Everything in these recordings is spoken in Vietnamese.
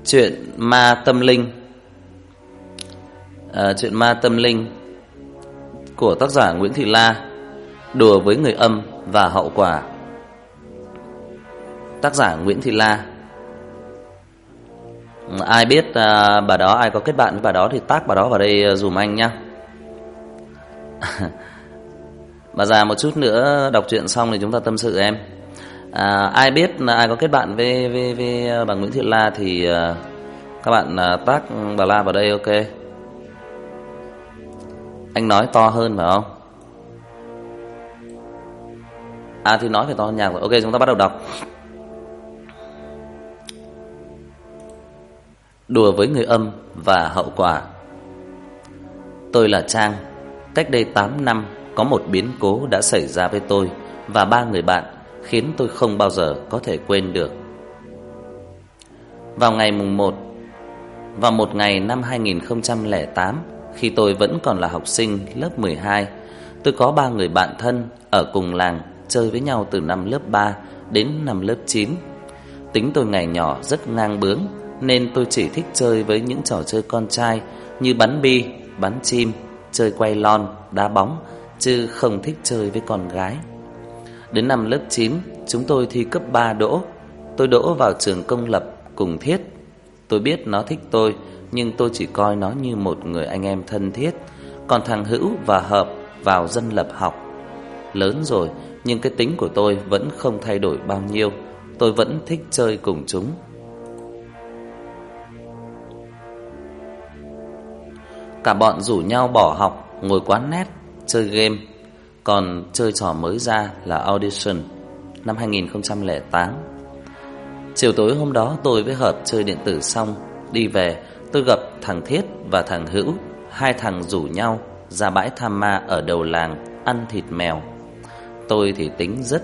Chuyện ma tâm linh. Chuyện ma tâm linh của tác giả Nguyễn Thị La. Đùa với người âm và hậu quả. Tác giả Nguyễn Thị La. Ai biết bà đó, ai có kết bạn với bà đó thì tag bà đó vào đây dùm anh nhá. Bà già một chút nữa đọc truyện xong thì chúng ta tâm sự em. Ai biết ai có kết bạn với bà Nguyễn Thị La thì các bạn tag bà La vào đây, ok. Anh nói to hơn phải không? Thì nói phải to nhạc rồi. Ok, chúng ta bắt đầu đọc. Đùa với người âm và hậu quả. Tôi là Trang. Cách đây 8 năm, có một biến cố đã xảy ra với tôi và 3 người bạn khiến tôi không bao giờ có thể quên được. Vào một ngày năm 2008, khi tôi vẫn còn là học sinh lớp 12, tôi có 3 người bạn thân ở cùng làng chơi với nhau từ năm lớp 3 đến năm lớp 9. Tính tôi ngày nhỏ rất ngang bướng nên tôi chỉ thích chơi với những trò chơi con trai như bắn bi, bắn chim, chơi quay lon, đá bóng, chứ không thích chơi với con gái. Đến năm lớp 9, chúng tôi thi cấp 3 đỗ. Tôi đỗ vào trường công lập cùng Thiết. Tôi biết nó thích tôi, nhưng tôi chỉ coi nó như một người anh em thân thiết. Còn thằng Hữu và Hợp vào dân lập học. Lớn rồi, nhưng cái tính của tôi vẫn không thay đổi bao nhiêu. Tôi vẫn thích chơi cùng chúng. Cả bọn rủ nhau bỏ học, ngồi quán net, chơi game. Còn chơi trò mới ra là Audition năm 2008. Chiều tối hôm đó tôi với Hợp chơi điện tử xong, đi về tôi gặp thằng Thiết và thằng Hữu. Hai thằng rủ nhau ra bãi Tham Ma ở đầu làng ăn thịt mèo. Tôi thì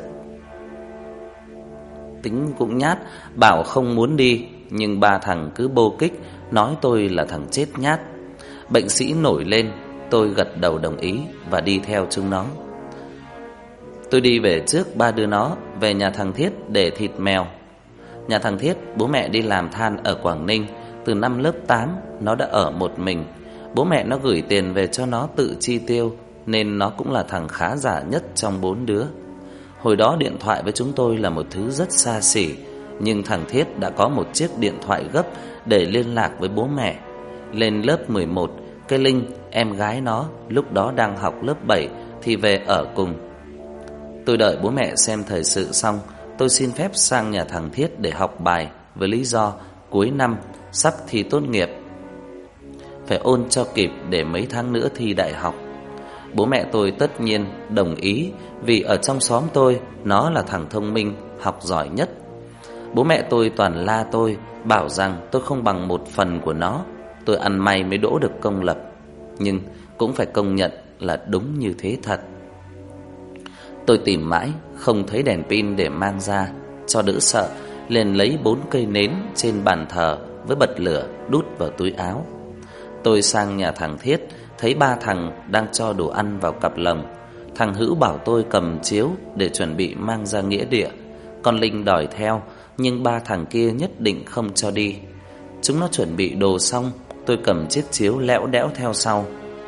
tính cũng nhát, bảo không muốn đi, nhưng ba thằng cứ bô kích, nói tôi là thằng chết nhát. Bệnh sĩ nổi lên, tôi gật đầu đồng ý và đi theo chúng nó. Tôi đi về trước ba đứa nó, về nhà thằng Thiết để thịt mèo. Nhà thằng Thiết, bố mẹ đi làm than ở Quảng Ninh. Từ năm lớp 8, nó đã ở một mình. Bố mẹ nó gửi tiền về cho nó tự chi tiêu, nên nó cũng là thằng khá giả nhất trong 4 đứa. Hồi đó điện thoại với chúng tôi là một thứ rất xa xỉ, nhưng thằng Thiết đã có một chiếc điện thoại gấp để liên lạc với bố mẹ. Lên lớp 11, cái Linh, em gái nó, lúc đó đang học lớp 7 thì về ở cùng. Tôi đợi bố mẹ xem thời sự xong, tôi xin phép sang nhà thằng Thiết để học bài với lý do cuối năm sắp thi tốt nghiệp, phải ôn cho kịp để mấy tháng nữa thi đại học. Bố mẹ tôi tất nhiên đồng ý, vì ở trong xóm tôi nó là thằng thông minh, học giỏi nhất. Bố mẹ tôi toàn la tôi, bảo rằng tôi không bằng một phần của nó. Tôi ăn may mới đỗ được công lập, nhưng cũng phải công nhận là đúng như thế thật. Tôi tìm mãi không thấy đèn pin để mang ra, cho đỡ sợ, liền lấy 4 cây nến trên bàn thờ với bật lửa đút vào túi áo. Tôi sang nhà thằng Thiết, thấy ba thằng đang cho đồ ăn vào cặp lồng. Thằng Hữu bảo tôi cầm chiếu để chuẩn bị mang ra nghĩa địa. Con Linh đòi theo, nhưng ba thằng kia nhất định không cho đi. Chúng nó chuẩn bị đồ xong, tôi cầm chiếc chiếu lẽo đẽo theo sau.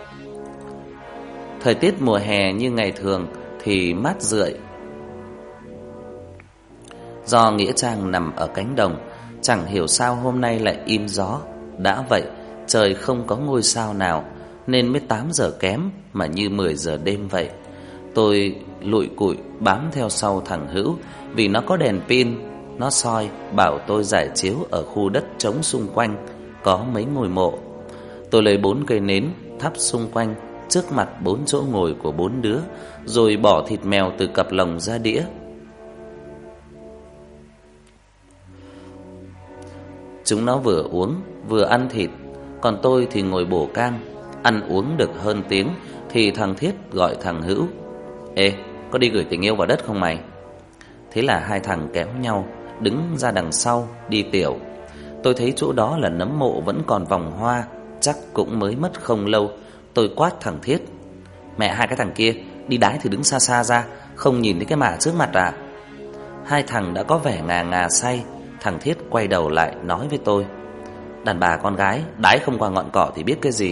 Thời tiết mùa hè như ngày thường thì mát rượi. Do nghĩa trang nằm ở cánh đồng, chẳng hiểu sao hôm nay lại im gió. Đã vậy, trời không có ngôi sao nào, nên mới 8 giờ kém mà như 10 giờ đêm vậy. Tôi lụi cụi bám theo sau thằng Hữu, vì nó có đèn pin. Nó soi bảo tôi rải chiếu ở khu đất trống xung quanh có mấy ngôi mộ. Tôi lấy 4 cây nến thắp xung quanh trước mặt 4 chỗ ngồi của 4 đứa, rồi bỏ thịt mèo từ cặp lồng ra đĩa. Chúng nó vừa uống vừa ăn thịt, còn tôi thì ngồi bổ cam. Ăn uống được hơn tiếng thì thằng Thiết gọi thằng Hữu: "Ê, có đi gửi tình yêu vào đất không mày?" Thế là hai thằng kéo nhau đứng ra đằng sau đi tiểu. Tôi thấy chỗ đó là nấm mộ vẫn còn vòng hoa, chắc cũng mới mất không lâu. Tôi quát thằng Thiết: "Mẹ hai cái thằng kia, đi đái thì đứng xa xa ra, không nhìn thấy cái mả trước mặt à?" Hai thằng đã có vẻ ngà ngà say. Thằng Thiết quay đầu lại nói với tôi: Đàn bà con gái đái không qua ngọn cỏ thì biết cái gì.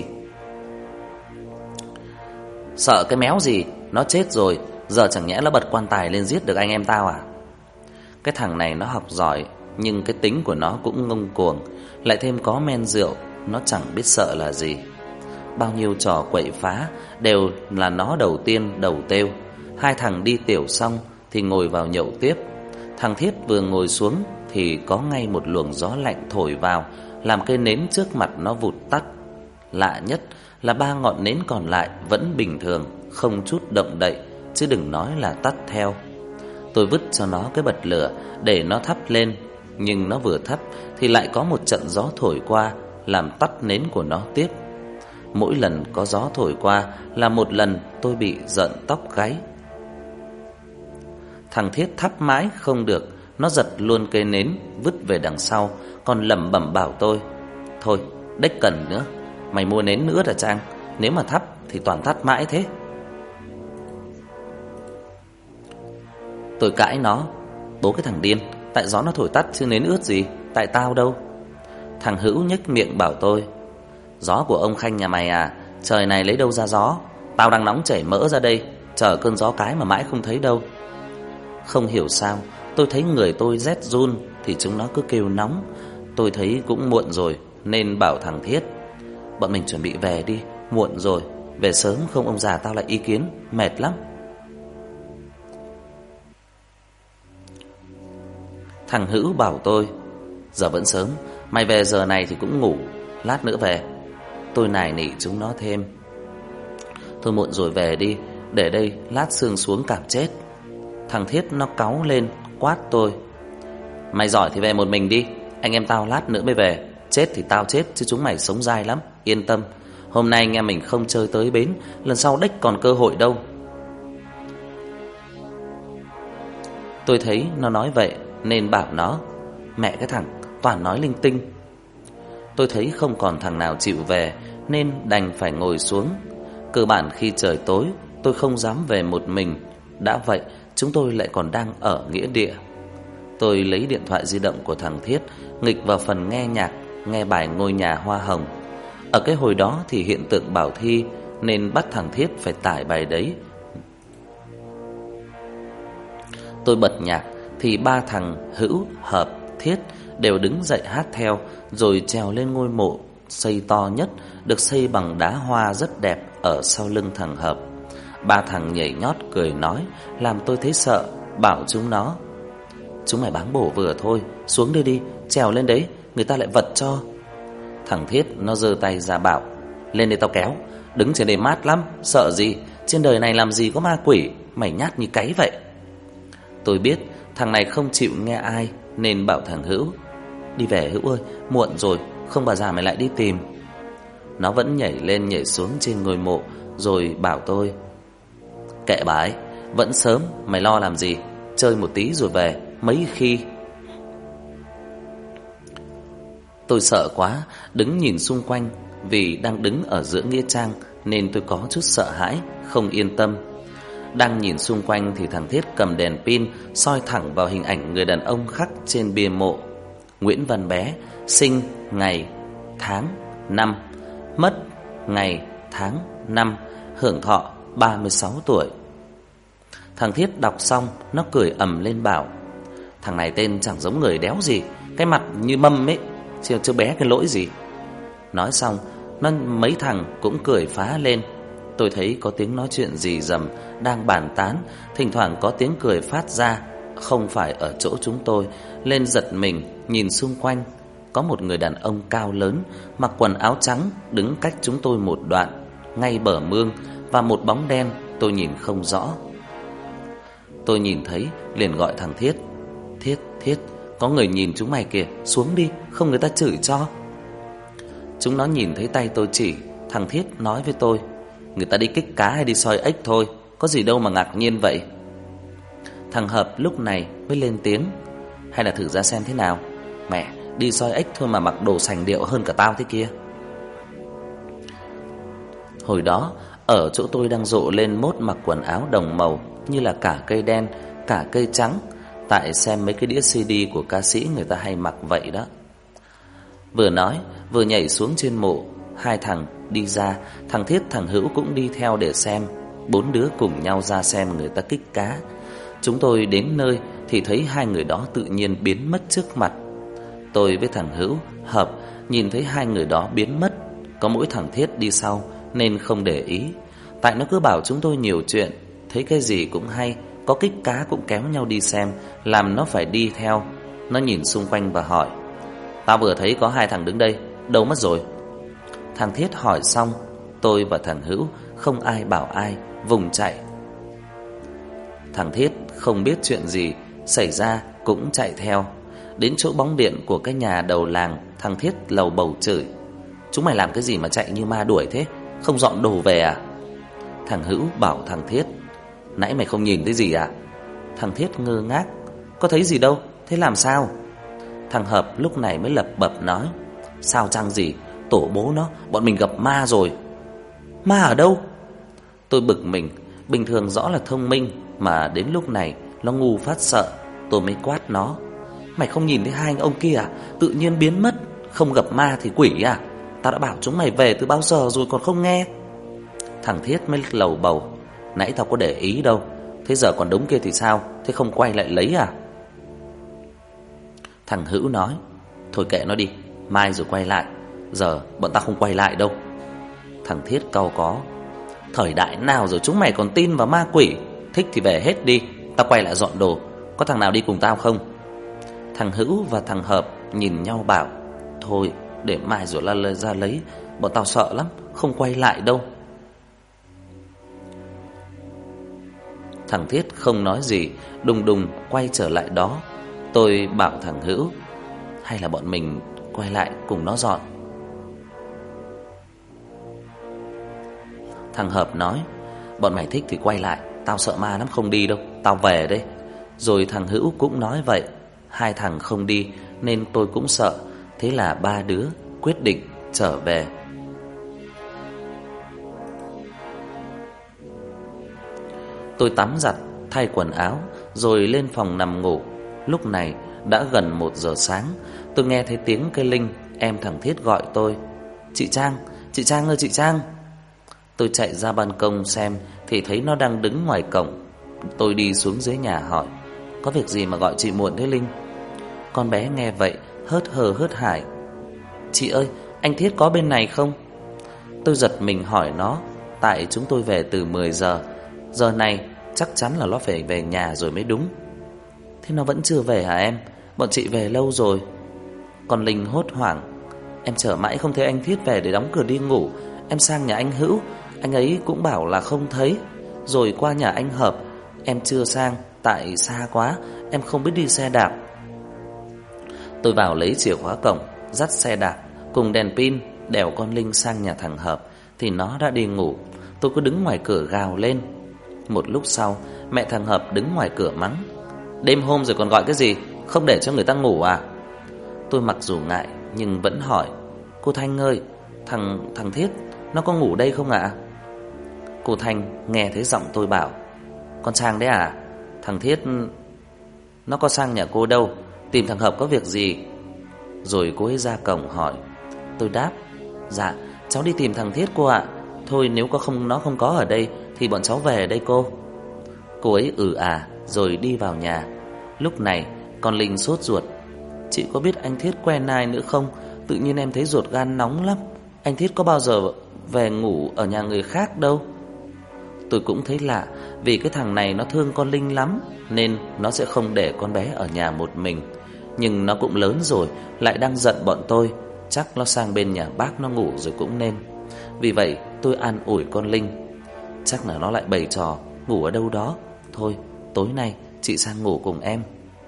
Sợ cái méo gì, nó chết rồi, giờ chẳng nhẽ nó bật quan tài lên giết được anh em tao à? Cái thằng này nó học giỏi, nhưng cái tính của nó cũng ngông cuồng, lại thêm có men rượu, nó chẳng biết sợ là gì. Bao nhiêu trò quậy phá đều là nó đầu tiên đầu têu. Hai thằng đi tiểu xong thì ngồi vào nhậu tiếp. Thằng Thiết vừa ngồi xuống thì có ngay một luồng gió lạnh thổi vào, làm cây nến trước mặt nó vụt tắt. Lạ nhất là 3 ngọn nến còn lại vẫn bình thường, không chút động đậy, chứ đừng nói là tắt theo. Tôi vứt cho nó cái bật lửa để nó thắp lên, nhưng nó vừa thắp thì lại có một trận gió thổi qua, làm tắt nến của nó tiếp. Mỗi lần có gió thổi qua là một lần tôi bị giận tóc gáy. Thằng Thiết thắp mãi không được, nó giật luôn cây nến vứt về đằng sau, còn lẩm bẩm bảo tôi: "Thôi, đếch cần nữa, mày mua nến nữa đã Trang, nếu mà thắp thì toàn tắt mãi thế." Tôi cãi nó: "Bố cái thằng điên, tại gió nó thổi tắt chứ nến ướt gì, tại tao đâu." Thằng Hữu nhếch miệng bảo tôi: "Gió của ông Khanh nhà mày à, trời này lấy đâu ra gió, tao đang nóng chảy mỡ ra đây, chờ cơn gió cái mà mãi không thấy đâu." Không hiểu sao, tôi thấy người tôi rét run thì chúng nó cứ kêu nóng. Tôi thấy cũng muộn rồi nên bảo thằng Thiết: "Bọn mình chuẩn bị về đi, muộn rồi, về sớm không ông già tao lại ý kiến, mệt lắm." Thằng Hữu bảo tôi: "Giờ vẫn sớm, mày về giờ này thì cũng ngủ, lát nữa về." Tôi nài nỉ chúng nó thêm: "Thôi muộn rồi về đi, để đây lát sương xuống cảm chết." Thằng Thiết nó cáu lên quát tôi: "Mày giỏi thì về một mình đi, anh em tao lát nữa mới về, chết thì tao chết chứ chúng mày sống dai lắm, yên tâm. Hôm nay anh em mình không chơi tới bến, lần sau đếch còn cơ hội đâu." Tôi thấy nó nói vậy nên bảo nó: "Mẹ cái thằng, toàn nói linh tinh." Tôi thấy không còn thằng nào chịu về nên đành phải ngồi xuống. Cơ bản khi trời tối tôi không dám về một mình, đã vậy chúng tôi lại còn đang ở nghĩa địa. Tôi lấy điện thoại di động của thằng Thiết, nghịch vào phần nghe nhạc, nghe bài Ngôi Nhà Hoa Hồng. Ở cái hồi đó thì hiện tượng bảo thi nên bắt thằng Thiết phải tải bài đấy. Tôi bật nhạc thì 3 thằng Hữu, Hợp, Thiết đều đứng dậy hát theo, rồi trèo lên ngôi mộ xây to nhất, được xây bằng đá hoa rất đẹp ở sau lưng thằng Hợp. 3 thằng nhảy nhót cười nói, làm tôi thấy sợ, bảo chúng nó: "Chúng mày báng bổ vừa thôi, xuống đây đi, trèo lên đấy, người ta lại vật cho." Thằng Thiết nó giơ tay ra bảo: "Lên đây tao kéo, đứng trên đây mát lắm, sợ gì, trên đời này làm gì có ma quỷ, mày nhát như cáy vậy." Tôi biết thằng này không chịu nghe ai nên bảo thằng Hữu: "Đi về Hữu ơi, muộn rồi, không bà già mày lại đi tìm." Nó vẫn nhảy lên nhảy xuống trên ngôi mộ rồi bảo tôi: "Kệ bà ấy, vẫn sớm, mày lo làm gì, chơi một tí rồi về, mấy khi." Tôi sợ quá, đứng nhìn xung quanh, vì đang đứng ở giữa nghĩa trang nên tôi có chút sợ hãi, không yên tâm. Đang nhìn xung quanh thì thằng Thiết cầm đèn pin soi thẳng vào hình ảnh người đàn ông khắc trên bia mộ: Nguyễn Văn Bé, sinh ngày tháng năm, mất ngày tháng năm, hưởng thọ 36 tuổi. Thằng Thiết đọc xong, nó cười ầm lên bảo: "Thằng này tên chẳng giống người đéo gì, cái mặt như mâm ấy, chứ bé cái lỗi gì." Nói xong, mấy thằng cũng cười phá lên. Tôi thấy có tiếng nói chuyện rì rầm đang bàn tán, thỉnh thoảng có tiếng cười phát ra, không phải ở chỗ chúng tôi. Lên giật mình nhìn xung quanh, có một người đàn ông cao lớn, mặc quần áo trắng, đứng cách chúng tôi một đoạn, ngay bờ mương, và một bóng đen tôi nhìn không rõ. Tôi nhìn thấy liền gọi thằng Thiết: Thiết, có người nhìn chúng mày kìa, xuống đi, không người ta chửi cho." Chúng nó nhìn thấy tay tôi chỉ, thằng Thiết nói với tôi: "Người ta đi kích cá hay đi soi ếch thôi, có gì đâu mà ngạc nhiên vậy." Thằng Hợp lúc này mới lên tiếng: "Hay là thử ra xem thế nào, mẹ, đi soi ếch thôi mà mặc đồ sành điệu hơn cả tao thế kia." Hồi đó ở chỗ tôi đang rộ lên mốt mặc quần áo đồng màu, như là cả cây đen, cả cây trắng, tại xem mấy cái đĩa CD của ca sĩ người ta hay mặc vậy đó. Vừa nói, vừa nhảy xuống trên mộ. Hai thằng đi ra, thằng Thiết thằng Hữu cũng đi theo để xem. Bốn đứa cùng nhau ra xem người ta kích cá. Chúng tôi đến nơi thì thấy hai người đó tự nhiên biến mất trước mặt. Tôi với thằng Hữu Hợp nhìn thấy hai người đó biến mất, có mỗi thằng Thiết đi sau nên không để ý. Tại nó cứ bảo chúng tôi nhiều chuyện, thấy cái gì cũng hay, có kích cá cũng kéo nhau đi xem, làm nó phải đi theo. Nó nhìn xung quanh và hỏi: "Tao vừa thấy có hai thằng đứng đây, đâu mất rồi?" Thằng Thiết hỏi xong, tôi và thằng Hữu không ai bảo ai, vùng chạy. Thằng Thiết không biết chuyện gì xảy ra cũng chạy theo. Đến chỗ bóng điện của cái nhà đầu làng, thằng Thiết lầu bầu chửi: "Chúng mày làm cái gì mà chạy như ma đuổi thế? Không dọn đồ về à?" Thằng Hữu bảo thằng Thiết: "Nãy mày không nhìn thấy gì à?" Thằng Thiết ngơ ngác: "Có thấy gì đâu, thế làm sao?" Thằng Hợp lúc này mới lẩm bẩm nói: "Sao chăng gì, tổ bố nó, bọn mình gặp ma rồi." "Ma ở đâu?" Tôi bực mình, bình thường rõ là thông minh mà đến lúc này nó ngu phát sợ. Tôi mới quát nó: "Mày không nhìn thấy hai anh ông kia à? Tự nhiên biến mất, không gặp ma thì quỷ à? Tao đã bảo chúng mày về từ bao giờ rồi còn không nghe." Thằng Thiết mới lầu bầu: "Nãy tao có để ý đâu. Thế giờ còn đống kia thì sao? Thế không quay lại lấy à?" Thằng Hữu nói: "Thôi kệ nó đi, mai rồi quay lại. Giờ bọn tao không quay lại đâu." Thằng Thiết cau có: "Thời đại nào rồi chúng mày còn tin vào ma quỷ? Thích thì về hết đi, tao quay lại dọn đồ. Có thằng nào đi cùng tao không?" Thằng Hữu và thằng Hợp nhìn nhau bảo: "Thôi để mai rồi ra lấy, bọn tao sợ lắm, không quay lại đâu." Thằng Thiết không nói gì, đùng đùng quay trở lại đó. Tôi bảo thằng Hữu: "Hay là bọn mình quay lại cùng nó dọn?" Thằng Hợp nói: "Bọn mày thích thì quay lại, tao sợ ma lắm, không đi đâu, tao về đây." Rồi thằng Hữu cũng nói vậy. Hai thằng không đi nên tôi cũng sợ. Thế là ba đứa quyết định trở về. Tôi tắm giặt, thay quần áo rồi lên phòng nằm ngủ. Lúc này đã gần 1 giờ sáng. Tôi nghe thấy tiếng cây Linh, em thằng Thiết gọi tôi: chị Trang ơi chị Trang." Tôi chạy ra ban công xem thì thấy nó đang đứng ngoài cổng. Tôi đi xuống dưới nhà hỏi: "Có việc gì mà gọi chị muộn thế Linh?" Con bé nghe vậy hớt hờ hớt hải: "Chị ơi, anh Thiết có bên này không?" Tôi giật mình hỏi nó, tại chúng tôi về từ 10 giờ. Giờ này chắc chắn là nó phải về nhà rồi mới đúng. "Thế nó vẫn chưa về hả em? Bọn chị về lâu rồi." Con Linh hốt hoảng: "Em chờ mãi không thấy anh Thiết về để đóng cửa đi ngủ. Em sang nhà anh Hữu, anh ấy cũng bảo là không thấy. Rồi qua nhà anh Hợp, em chưa sang tại xa quá, em không biết đi xe đạp." Tôi vào lấy chìa khóa cổng, dắt xe đạp cùng đèn pin đèo con Linh sang nhà thằng Hợp thì nó đã đi ngủ. Tôi cứ đứng ngoài cửa gào lên. Một lúc sau, mẹ thằng Hợp đứng ngoài cửa mắng: "Đêm hôm rồi còn gọi cái gì, không để cho người ta ngủ à?" Tôi mặc dù ngại nhưng vẫn hỏi: "Cô Thanh ơi, thằng Thiết nó có ngủ đây không ạ?" Cô Thanh nghe thấy giọng tôi bảo: "Con Trang đấy à? Thằng Thiết nó có sang nhà cô đâu, tìm thằng Hợp có việc gì?" Rồi cô ấy ra cổng hỏi. Tôi đáp: "Dạ, cháu đi tìm thằng Thiết cô ạ. Thôi nếu nó không có ở đây thì bọn cháu về đây cô." Cô ấy rồi đi vào nhà. Lúc này con Linh sốt ruột: "Chị có biết anh Thiết quen ai nữa không? Tự nhiên em thấy ruột gan nóng lắm. Anh Thiết có bao giờ về ngủ ở nhà người khác đâu." Tôi cũng thấy lạ, vì cái thằng này nó thương con Linh lắm nên nó sẽ không để con bé ở nhà một mình. Nhưng nó cũng lớn rồi, lại đang giận bọn tôi, chắc nó sang bên nhà bác nó ngủ rồi cũng nên. Vì vậy tôi an ủi con Linh: "Chắc là nó lại bày trò ngủ ở đâu đó. Thôi tối nay chị sang ngủ cùng em."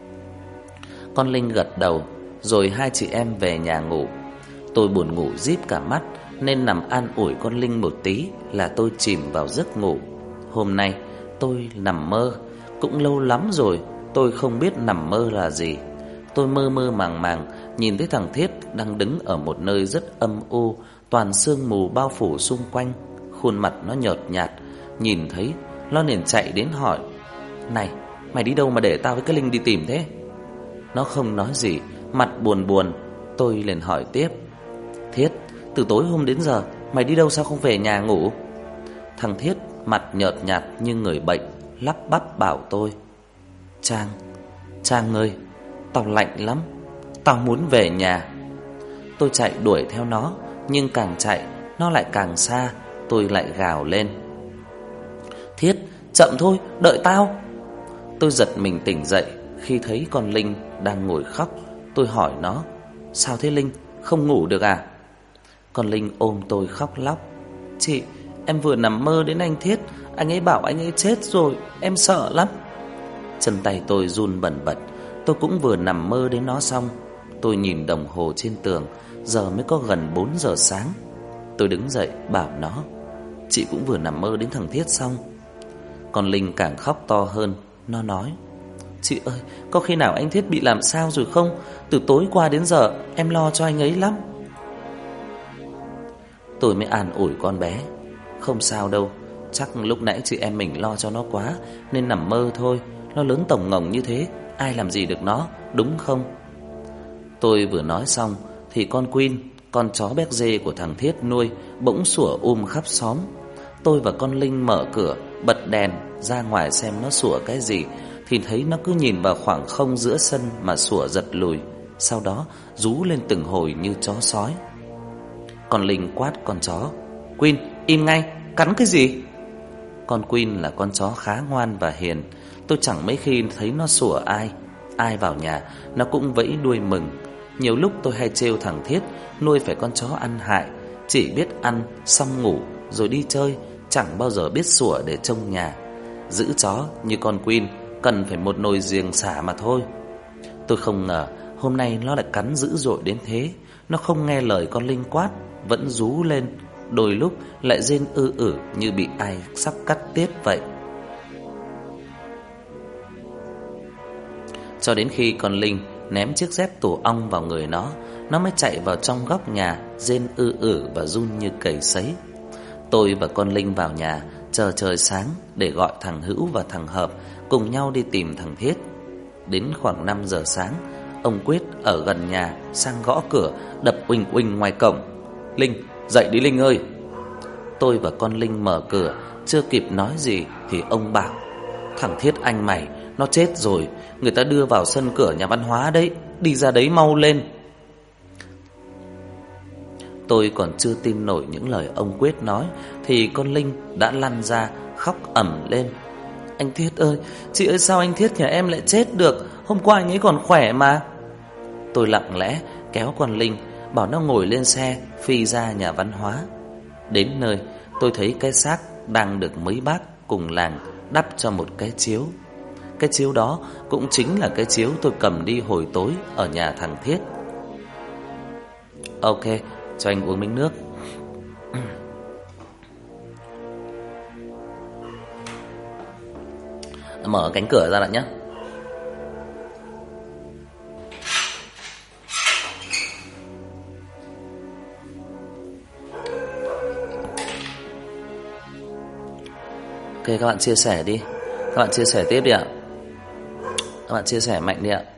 Con Linh gật đầu, rồi hai chị em về nhà ngủ. Tôi buồn ngủ díp cả mắt nên nằm an ủi con Linh một tí là tôi chìm vào giấc ngủ. Hôm nay tôi nằm mơ, cũng lâu lắm rồi tôi không biết nằm mơ là gì. Tôi mơ mơ màng màng nhìn thấy thằng Thiết đang đứng ở một nơi rất âm u, toàn sương mù bao phủ xung quanh. Khuôn mặt nó nhợt nhạt, nhìn thấy nó liền chạy đến hỏi: "Này, mày đi đâu mà để tao với cái Linh đi tìm thế?" Nó không nói gì, mặt buồn buồn. Tôi liền hỏi tiếp: Thiết, từ tối hôm đến giờ mày đi đâu sao không về nhà ngủ? Thằng Thiết mặt nhợt nhạt như người bệnh, lắp bắp bảo tôi: Trang ơi, tao lạnh lắm, tao muốn về nhà. Tôi chạy đuổi theo nó, nhưng càng chạy nó lại càng xa. Tôi lại gào lên: Thiết, chậm thôi, đợi tao. Tôi giật mình tỉnh dậy khi thấy con Linh đang ngồi khóc. Tôi hỏi nó: Sao thế Linh, không ngủ được à? Con Linh ôm tôi khóc lóc: Chị, em vừa nằm mơ đến anh Thiết. Anh ấy bảo anh ấy chết rồi, em sợ lắm. Chân tay tôi run bần bật. Tôi cũng vừa nằm mơ đến nó xong. Tôi nhìn đồng hồ trên tường, giờ mới có gần 4 giờ sáng. Tôi đứng dậy bảo nó: Chị cũng vừa nằm mơ đến thằng Thiết xong. Con Linh càng khóc to hơn. Nó nói: Chị ơi, có khi nào anh Thiết bị làm sao rồi không? Từ tối qua đến giờ em lo cho anh ấy lắm. Tôi mới an ủi con bé: Không sao đâu, chắc lúc nãy chị em mình lo cho nó quá nên nằm mơ thôi. Nó lớn tổng ngồng như thế, ai làm gì được nó, đúng không? Tôi vừa nói xong thì con Queen, con chó béc dê của thằng Thiết nuôi, bỗng sủa khắp xóm. Tôi và con Linh mở cửa, bật đèn ra ngoài xem nó sủa cái gì, thì thấy nó cứ nhìn vào khoảng không giữa sân mà sủa giật lùi, sau đó rú lên từng hồi như chó sói. Con Linh quát con chó: Queen, im ngay, cắn cái gì? Con Queen là con chó khá ngoan và hiền. Tôi chẳng mấy khi thấy nó sủa ai vào nhà nó cũng vẫy đuôi mừng. Nhiều lúc tôi hay trêu thằng Thiết nuôi phải con chó ăn hại, chỉ biết ăn xong ngủ rồi đi chơi, chẳng bao giờ biết sủa để trông nhà. Giữ chó như con Queen cần phải một nồi giềng xả mà thôi. Tôi không ngờ hôm nay nó lại cắn dữ dội đến thế. Nó không nghe lời con Linh quát, vẫn rú lên, đôi lúc lại rên như bị ai sắp cắt tiết vậy. Cho đến khi con Linh ném chiếc dép tổ ong vào người nó mới chạy vào trong góc nhà, rên và run như cầy sấy. Tôi và con Linh vào nhà chờ trời sáng để gọi thằng Hữu và thằng Hợp cùng nhau đi tìm thằng Thiết. Đến khoảng 5 giờ sáng, ông Quyết ở gần nhà sang gõ cửa, đập uỳnh uỳnh ngoài cổng: Linh, dậy đi Linh ơi. Tôi và con Linh mở cửa, chưa kịp nói gì thì ông bảo: Thằng Thiết anh mày, nó chết rồi, người ta đưa vào sân cửa nhà văn hóa đấy, đi ra đấy mau lên. Tôi còn chưa tin nổi những lời ông Quyết nói thì con Linh đã lăn ra khóc ầm lên: Anh Thiết ơi, chị ơi, sao anh Thiết nhà em lại chết được? Hôm qua anh ấy còn khỏe mà. Tôi lặng lẽ kéo con Linh, bảo nó ngồi lên xe phi ra nhà văn hóa. Đến nơi, tôi thấy cái xác đang được mấy bác cùng làng đắp cho một cái chiếu. Cái chiếu đó cũng chính là cái chiếu tôi cầm đi hồi tối ở nhà thằng Thiết. Ok, cho anh uống miếng nước. Mở cánh cửa ra lại nhé. Ok, các bạn chia sẻ đi. Các bạn chia sẻ tiếp đi ạ. Các bạn chia sẻ mạnh đi ạ.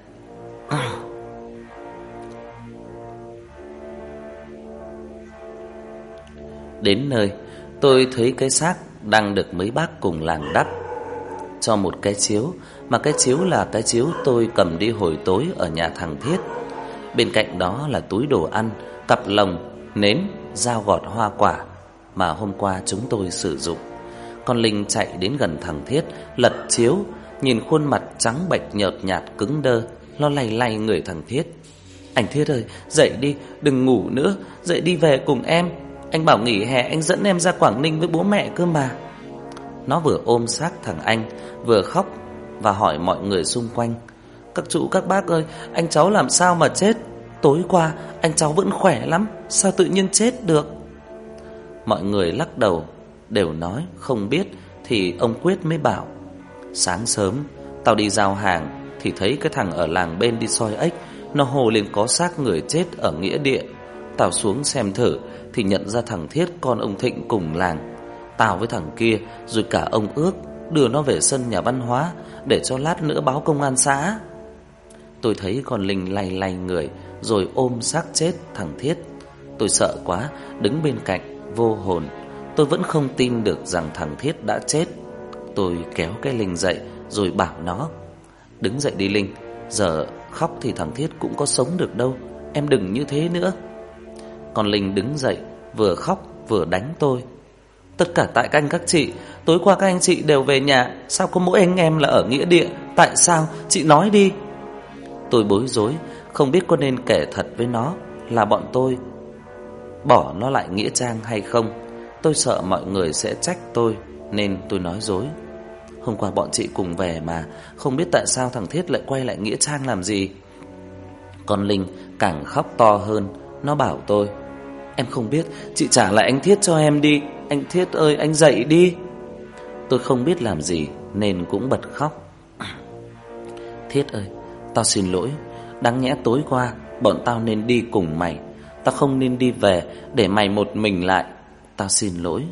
Đến nơi, tôi thấy cái xác đang được mấy bác cùng làng đắp cho một cái chiếu, mà cái chiếu là cái chiếu tôi cầm đi hồi tối ở nhà thằng Thiết. Bên cạnh đó là túi đồ ăn, cặp lồng, nến, dao gọt hoa quả mà hôm qua chúng tôi sử dụng. Con Linh chạy đến gần thằng Thiết, lật chiếu, nhìn khuôn mặt trắng bệch nhợt nhạt cứng đơ, nó lay lay người thằng Thiết: Anh Thiết ơi, dậy đi, đừng ngủ nữa, dậy đi về cùng em. Anh bảo nghỉ hè anh dẫn em ra Quảng Ninh với bố mẹ cơ mà. Nó vừa ôm xác thằng anh, vừa khóc và hỏi mọi người xung quanh: Các chú các bác ơi, anh cháu làm sao mà chết? Tối qua anh cháu vẫn khỏe lắm, sao tự nhiên chết được? Mọi người lắc đầu, đều nói không biết. Thì ông Quyết mới bảo: Sáng sớm tao đi giao hàng thì thấy cái thằng ở làng bên đi soi ếch, nó hồ lên có xác người chết ở nghĩa địa. Tao xuống xem thử thì nhận ra thằng Thiết con ông Thịnh cùng làng. Tao với thằng kia rồi cả ông Ước đưa nó về sân nhà văn hóa để cho lát nữa báo công an xã. Tôi thấy con Linh lay lay người rồi ôm xác chết thằng Thiết. Tôi sợ quá, đứng bên cạnh vô hồn. Tôi vẫn không tin được rằng thằng Thiết đã chết. Tôi kéo cái Linh dậy rồi bảo nó: "Đứng dậy đi Linh, giờ khóc thì thằng Thiết cũng có sống được đâu, em đừng như thế nữa." Còn Linh đứng dậy, vừa khóc vừa đánh tôi: "Tất cả tại các anh các chị, tối qua các anh chị đều về nhà, sao có mỗi anh em là ở nghĩa địa, tại sao, chị nói đi." Tôi bối rối, không biết có nên kể thật với nó là bọn tôi bỏ nó lại nghĩa trang hay không. Tôi sợ mọi người sẽ trách tôi nên tôi nói dối: "Hôm qua bọn chị cùng về mà, không biết tại sao thằng Thiết lại quay lại nghĩa trang làm gì." Con Linh càng khóc to hơn, nó bảo tôi: "Em không biết, chị trả lại anh Thiết cho em đi, anh Thiết ơi, anh dậy đi." Tôi không biết làm gì nên cũng bật khóc: "Thiết ơi, tao xin lỗi, đáng nhẽ tối qua bọn tao nên đi cùng mày, tao không nên đi về để mày một mình lại, tao xin lỗi."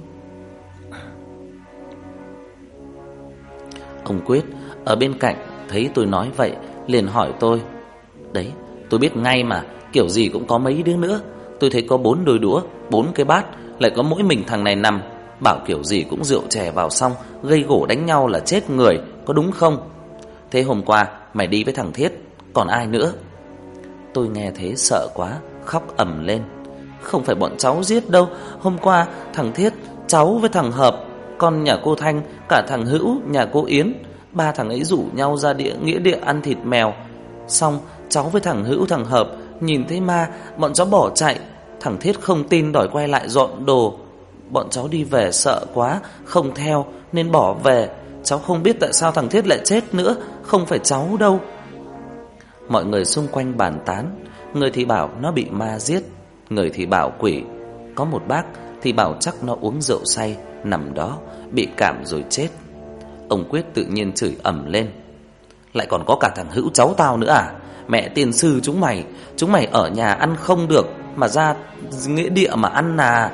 Ông Quyết ở bên cạnh thấy tôi nói vậy liền hỏi tôi: "Đấy, tôi biết ngay mà, kiểu gì cũng có mấy đứa nữa. Tôi thấy có 4 đôi đũa, 4 cái bát, lại có mỗi mình thằng này nằm. Bảo kiểu gì cũng rượu chè vào xong gây gổ đánh nhau là chết người, có đúng không? Thế hôm qua mày đi với thằng Thiết, còn ai nữa?" Tôi nghe thế sợ quá, khóc ầm lên: "Không phải bọn cháu giết đâu, hôm qua thằng Thiết, cháu với thằng Hợp, con nhà cô Thanh, cả thằng Hữu nhà cô Yến, 3 thằng ấy rủ nhau ra nghĩa địa ăn thịt mèo. Xong cháu với thằng Hữu thằng Hợp nhìn thấy ma, bọn cháu bỏ chạy. Thằng Thiết không tin đòi quay lại dọn đồ. Bọn cháu đi về sợ quá, không theo nên bỏ về. Cháu không biết tại sao thằng Thiết lại chết nữa, không phải cháu đâu." Mọi người xung quanh bàn tán, người thì bảo nó bị ma giết, người thì bảo quỷ. Có một bác thì bảo chắc nó uống rượu say, nằm đó bị cảm rồi chết. Ông Quyết tự nhiên chửi ầm lên: "Lại còn có cả thằng Hữu cháu tao nữa à? Mẹ tiên sư chúng mày ở nhà ăn không được mà ra nghĩa địa mà ăn à?"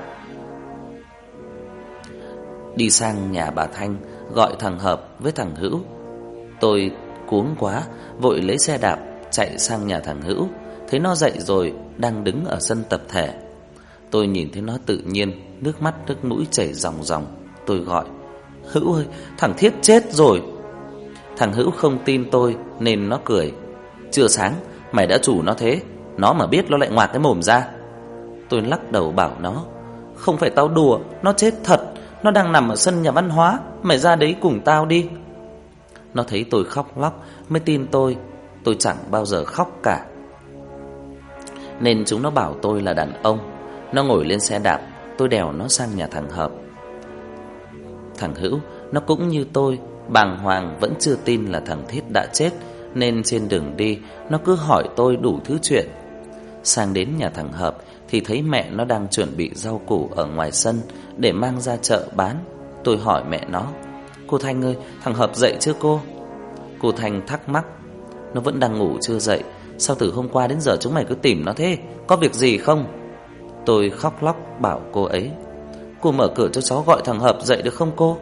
Đi sang nhà bà Thanh gọi thằng Hợp với thằng Hữu. Tôi cuống quá, vội lấy xe đạp chạy sang nhà thằng Hữu. Thấy nó dậy rồi, đang đứng ở sân tập thể. Tôi nhìn thấy nó tự nhiên, nước mắt nước mũi chảy ròng ròng. Tôi gọi: "Hữu ơi, thằng Thiết chết rồi." Thằng Hữu không tin tôi nên nó cười: "Chưa sáng mày đã chủ nó thế, nó mà biết nó lại ngoạc cái mồm ra." Tôi lắc đầu bảo nó: "Không phải tao đùa, nó chết thật, nó đang nằm ở sân nhà văn hóa, mày ra đấy cùng tao đi." Nó thấy tôi khóc lóc mới tin tôi chẳng bao giờ khóc cả. Nên chúng nó bảo tôi là đàn ông. Nó ngồi lên xe đạp, tôi đèo nó sang nhà thằng Hợp. Thằng Hữu nó cũng như tôi, bàng hoàng vẫn chưa tin là thằng Thiết đã chết, nên trên đường đi nó cứ hỏi tôi đủ thứ chuyện. Sang đến nhà thằng Hợp thì thấy mẹ nó đang chuẩn bị rau củ ở ngoài sân để mang ra chợ bán. Tôi hỏi mẹ nó: "Cô Thanh ơi, thằng Hợp dậy chưa cô?" Cô Thanh thắc mắc: "Nó vẫn đang ngủ chưa dậy, sao từ hôm qua đến giờ chúng mày cứ tìm nó thế, có việc gì không?" Tôi khóc lóc bảo cô ấy: "Cô mở cửa cho cháu gọi thằng Hợp dậy được không cô?"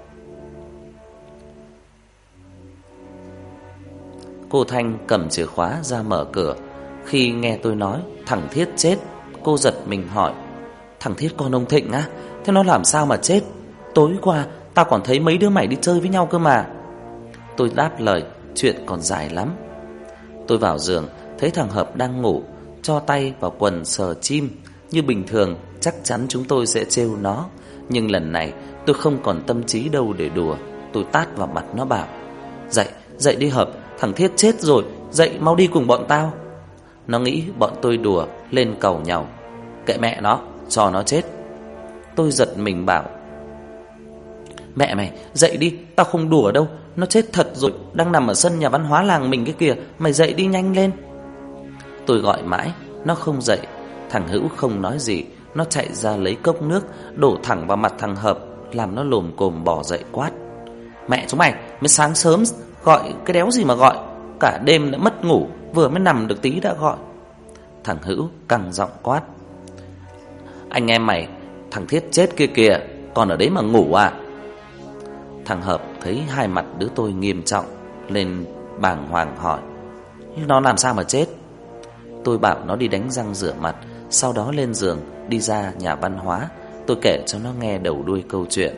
Cô Thanh cầm chìa khóa ra mở cửa. Khi nghe tôi nói thằng Thiết chết, cô giật mình hỏi: "Thằng Thiết con ông Thịnh á? Thế nó làm sao mà chết? Tối qua tao còn thấy mấy đứa mày đi chơi với nhau cơ mà." Tôi đáp lời: "Chuyện còn dài lắm." Tôi vào giường thấy thằng Hợp đang ngủ, cho tay vào quần sờ chim. Như bình thường chắc chắn chúng tôi sẽ trêu nó, nhưng lần này tôi không còn tâm trí đâu để đùa. Tôi tát vào mặt nó bảo: "Dậy, dậy đi Hợp, thằng Thiết chết rồi, dậy mau đi cùng bọn tao." Nó nghĩ bọn tôi đùa lên cầu nhàu: "Kệ mẹ nó, cho nó chết." Tôi giật mình bảo: "Mẹ mày, dậy đi, tao không đùa đâu, nó chết thật rồi, đang nằm ở sân nhà văn hóa làng mình cái kìa, mày dậy đi nhanh lên." Tôi gọi mãi, nó không dậy. Thằng Hữu không nói gì, nó chạy ra lấy cốc nước, đổ thẳng vào mặt thằng Hợp, làm nó lồm cồm bò dậy quát: "Mẹ chúng mày, mới sáng sớm gọi cái đéo gì mà gọi, cả đêm đã mất ngủ, vừa mới nằm được tí đã gọi." Thằng Hữu căng giọng quát: "Anh em mày, thằng Thiết chết kia kìa, còn ở đấy mà ngủ à?" Thằng Hợp thấy hai mặt đứa tôi nghiêm trọng nên bàng hoàng hỏi: "Nó làm sao mà chết?" Tôi bảo nó đi đánh răng rửa mặt, Sau đó lên giường, đi ra nhà văn hóa. Tôi kể cho nó nghe đầu đuôi câu chuyện.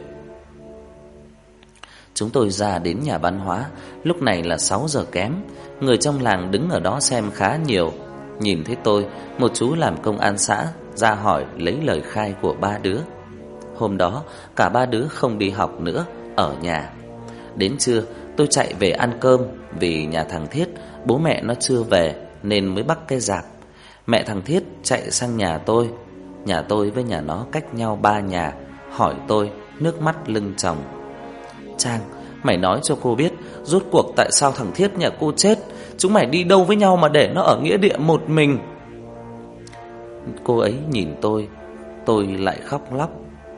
Chúng tôi ra đến nhà văn hóa. Lúc này là 6 giờ kém. Người trong làng đứng ở đó xem khá nhiều. Nhìn thấy tôi, một chú làm công an xã ra hỏi lấy lời khai của 3 đứa. Hôm đó cả 3 đứa không đi học nữa, ở nhà. Đến trưa tôi chạy về ăn cơm. Vì nhà thằng Thiết, bố mẹ nó chưa về nên mới bắt cái rạp. Mẹ thằng Thiết chạy sang nhà tôi. Nhà tôi với nhà nó cách nhau 3 nhà. Hỏi tôi, nước mắt lưng tròng: Trang, mày nói cho cô biết rốt cuộc tại sao thằng Thiết nhà cô chết. Chúng mày đi đâu với nhau mà để nó ở nghĩa địa một mình? Cô ấy nhìn tôi lại khóc lóc: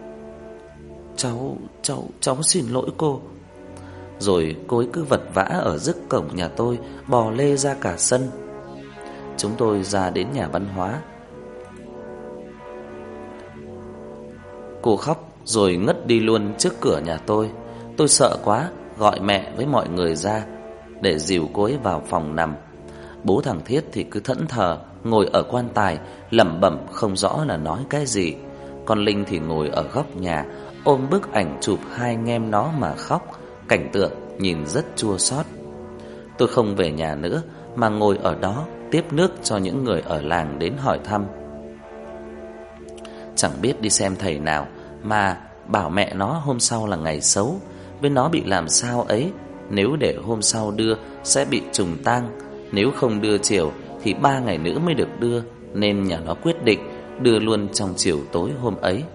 Cháu xin lỗi cô. Rồi cô ấy cứ vật vã ở rước cổng nhà tôi, bò lê ra cả sân. Chúng tôi ra đến nhà văn hóa. Cô khóc rồi ngất đi luôn trước cửa nhà tôi. Tôi sợ quá, gọi mẹ với mọi người ra để dìu cô ấy vào phòng nằm. Bố thằng Thiết thì cứ thẫn thờ ngồi ở quan tài, lẩm bẩm không rõ là nói cái gì. Còn Linh thì ngồi ở góc nhà, ôm bức ảnh chụp hai anh em nó mà khóc. Cảnh tượng nhìn rất chua xót. Tôi không về nhà nữa mà ngồi ở đó tiếp nước cho những người ở làng đến hỏi thăm. Chẳng biết đi xem thầy nào mà bảo mẹ nó hôm sau là ngày xấu, bên nó bị làm sao ấy. Nếu để hôm sau đưa sẽ bị trùng tang, nếu không đưa chiều thì 3 ngày nữa mới được đưa, nên nhà nó quyết định đưa luôn trong chiều tối hôm ấy.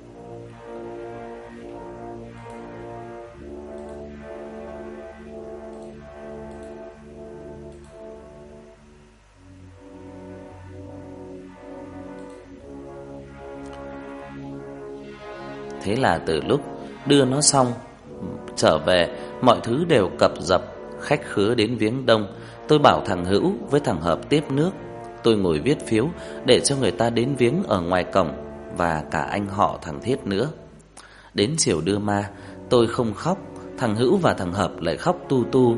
Thế là từ lúc đưa nó xong trở về, mọi thứ đều cập dập. Khách khứa đến viếng đông. Tôi bảo thằng Hữu với thằng Hợp tiếp nước. Tôi ngồi viết phiếu để cho người ta đến viếng ở ngoài cổng, và cả anh họ thằng Thiết nữa. Đến chiều đưa ma, tôi không khóc, thằng Hữu và thằng Hợp lại khóc tu tu.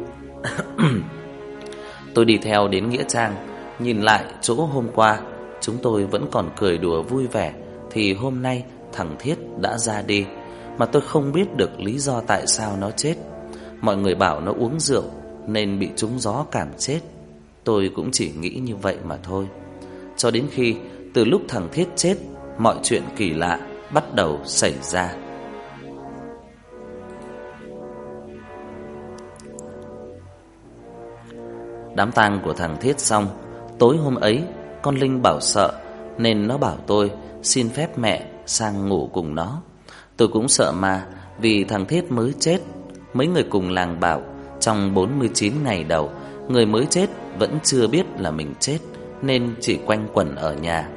Tôi đi theo đến nghĩa trang, nhìn lại chỗ hôm qua chúng tôi vẫn còn cười đùa vui vẻ, thì hôm nay thằng Thiết đã ra đi, mà tôi không biết được lý do tại sao nó chết. Mọi người bảo nó uống rượu nên bị trúng gió cảm chết. Tôi cũng chỉ nghĩ như vậy mà thôi. Cho đến khi từ lúc thằng Thiết chết, mọi chuyện kỳ lạ bắt đầu xảy ra. Đám tang của thằng Thiết xong, tối hôm ấy con Linh bảo sợ nên nó bảo tôi xin phép mẹ sang ngủ cùng nó. Tôi cũng sợ ma vì thằng Thiết mới chết. Mấy người cùng làng bảo trong 49 ngày đầu, người mới chết vẫn chưa biết là mình chết, nên chỉ quanh quẩn ở nhà.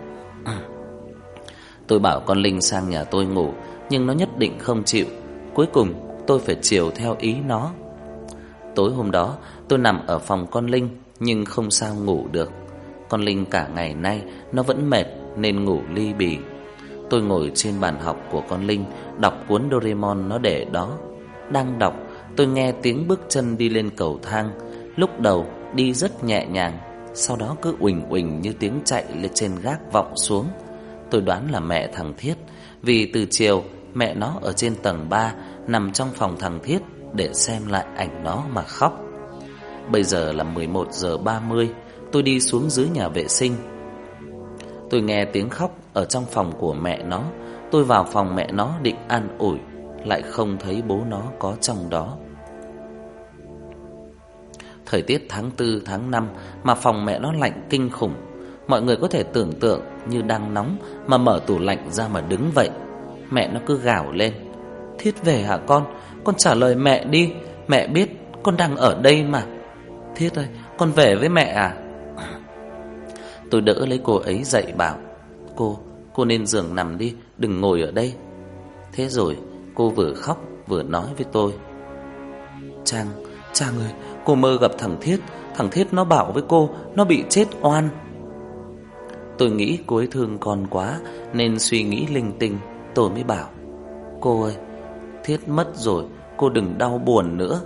Tôi bảo con Linh sang nhà tôi ngủ, nhưng nó nhất định không chịu. Cuối cùng tôi phải chiều theo ý nó. Tối hôm đó tôi nằm ở phòng con Linh nhưng không sao ngủ được. Con Linh cả ngày nay nó vẫn mệt nên ngủ li bì. Tôi ngồi trên bàn học của con Linh, đọc cuốn Doraemon nó để đó. Đang đọc, tôi nghe tiếng bước chân đi lên cầu thang. Lúc đầu đi rất nhẹ nhàng, sau đó cứ uỳnh uỳnh như tiếng chạy lên trên gác vọng xuống. Tôi đoán là mẹ thằng Thiết, vì từ chiều mẹ nó ở trên tầng 3 nằm trong phòng thằng Thiết để xem lại ảnh nó mà khóc. Bây giờ là 11 giờ 30, tôi đi xuống dưới nhà vệ sinh. Tôi nghe tiếng khóc ở trong phòng của mẹ nó. Tôi vào phòng mẹ nó định an ủi, lại không thấy bố nó có trong đó. Thời tiết tháng 4, tháng 5 mà phòng mẹ nó lạnh kinh khủng. Mọi người có thể tưởng tượng như đang nóng mà mở tủ lạnh ra mà đứng vậy. Mẹ nó cứ gào lên: Thiết về hả con? Con trả lời mẹ đi, mẹ biết con đang ở đây mà. Thiết ơi, con về với mẹ à? Tôi đỡ lấy cô ấy dậy bảo: Cô lên giường nằm đi, đừng ngồi ở đây. Thế rồi cô vừa khóc vừa nói với tôi: Trang ơi, cô mơ gặp thằng Thiết nó bảo với cô nó bị chết oan. Tôi nghĩ cô ấy thương con quá nên suy nghĩ linh tinh. Tôi mới bảo: Cô ơi, Thiết mất rồi, cô đừng đau buồn nữa.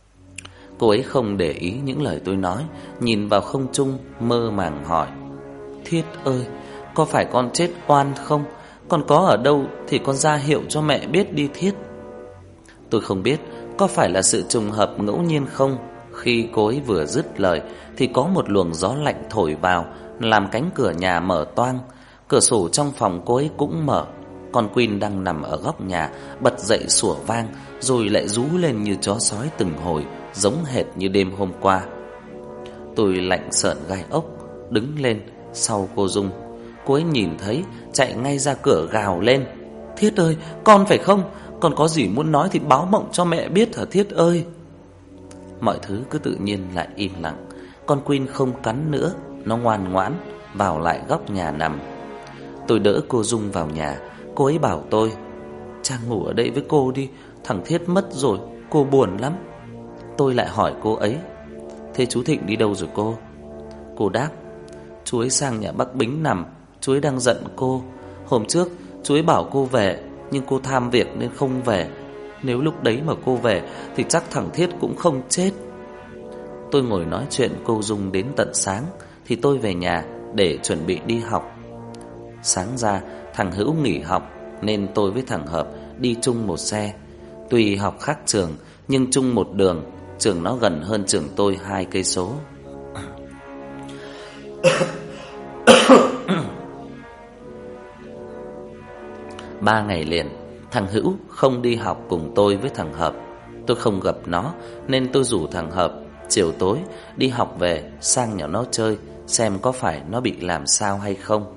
Cô ấy không để ý những lời tôi nói, nhìn vào không trung mơ màng hỏi: Thiết ơi, có phải con chết oan không? Con có ở đâu thì con ra hiệu cho mẹ biết đi Thiết. Tôi không biết có phải là sự trùng hợp ngẫu nhiên không. Khi cô ấy vừa dứt lời thì có một luồng gió lạnh thổi vào, làm cánh cửa nhà mở toang. Cửa sổ trong phòng cô ấy cũng mở. Con Queen đang nằm ở góc nhà bật dậy sủa vang, rồi lại rú lên như chó sói từng hồi, giống hệt như đêm hôm qua. Tôi lạnh sợn gai ốc, đứng lên sau cô Dung. Cô ấy nhìn thấy, chạy ngay ra cửa gào lên: Thiết ơi, con phải không? Con có gì muốn nói thì báo mộng cho mẹ biết hả Thiết ơi? Mọi thứ cứ tự nhiên lại im lặng. Con Queen không cắn nữa, nó ngoan ngoãn vào lại góc nhà nằm. Tôi đỡ cô Dung vào nhà. Cô ấy bảo tôi: Trang ngủ ở đây với cô đi, thằng Thiết mất rồi, cô buồn lắm. Tôi lại hỏi cô ấy: Thế chú Thịnh đi đâu rồi cô? Cô đáp: Chú ấy sang nhà bác Bính nằm, chú ấy đang giận cô. Hôm trước chú ấy bảo cô về, nhưng cô tham việc nên không về. Nếu lúc đấy mà cô về thì chắc thằng Thiết cũng không chết. Tôi ngồi nói chuyện cô Dung đến tận sáng thì tôi về nhà để chuẩn bị đi học. Sáng ra thằng Hữu nghỉ học nên tôi với thằng Hợp đi chung một xe. Tuy học khác trường nhưng chung một đường, trường nó gần hơn trường tôi 2 cây số. 3 ngày liền, thằng Hữu không đi học cùng tôi với thằng Hợp. Tôi không gặp nó nên tôi rủ thằng Hợp chiều tối đi học về sang nhà nó chơi, xem có phải nó bị làm sao hay không.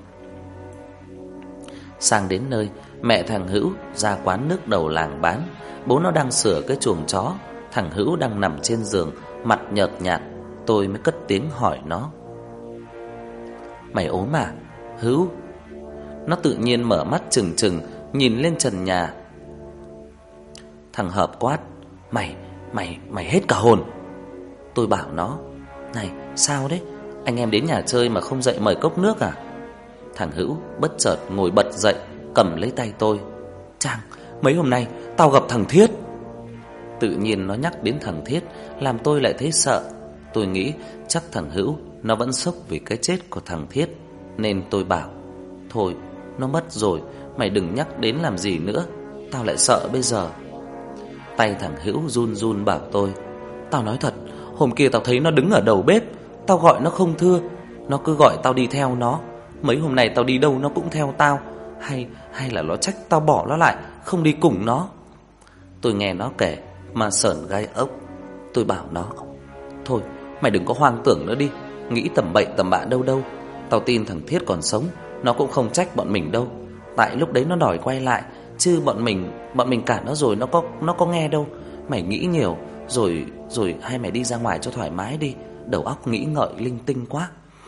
Sang đến nơi, mẹ thằng Hữu ra quán nước đầu làng bán. Bố nó đang sửa cái chuồng chó. Thằng Hữu đang nằm trên giường, mặt nhợt nhạt. Tôi mới cất tiếng hỏi nó: Mày ốm à, Hữu? Nó tự nhiên mở mắt trừng trừng nhìn lên trần nhà. Thằng Hợp quát: Mày hết cả hồn. Tôi bảo nó: Này, sao đấy? Anh em đến nhà chơi mà không dậy mời cốc nước à? Thằng Hữu bất chợt ngồi bật dậy, cầm lấy tay tôi: Trang, mấy hôm nay tao gặp thằng Thiết. Tự nhiên nó nhắc đến thằng Thiết làm tôi lại thấy sợ. Tôi nghĩ chắc thằng Hữu nó vẫn sốc vì cái chết của thằng Thiết, nên tôi bảo: Thôi, nó mất rồi, mày đừng nhắc đến làm gì nữa, tao lại sợ bây giờ. Tay thằng Hữu run run bảo tôi: Tao nói thật, hôm kia tao thấy nó đứng ở đầu bếp, tao gọi nó không thưa, nó cứ gọi tao đi theo nó. Mấy hôm nay tao đi đâu nó cũng theo tao. Hay là nó trách tao bỏ nó lại, không đi cùng nó. Tôi nghe nó kể mà sởn gai ốc. Tôi bảo nó: Thôi, mày đừng có hoang tưởng nữa đi, nghĩ tầm bậy tầm bạ đâu đâu. Tao tin thằng Thiết còn sống, nó cũng không trách bọn mình đâu. Tại lúc đấy nó đòi quay lại, chứ bọn mình cản nó rồi nó có nghe đâu. Mày nghĩ nhiều, rồi hay mày đi ra ngoài cho thoải mái đi, đầu óc nghĩ ngợi linh tinh quá.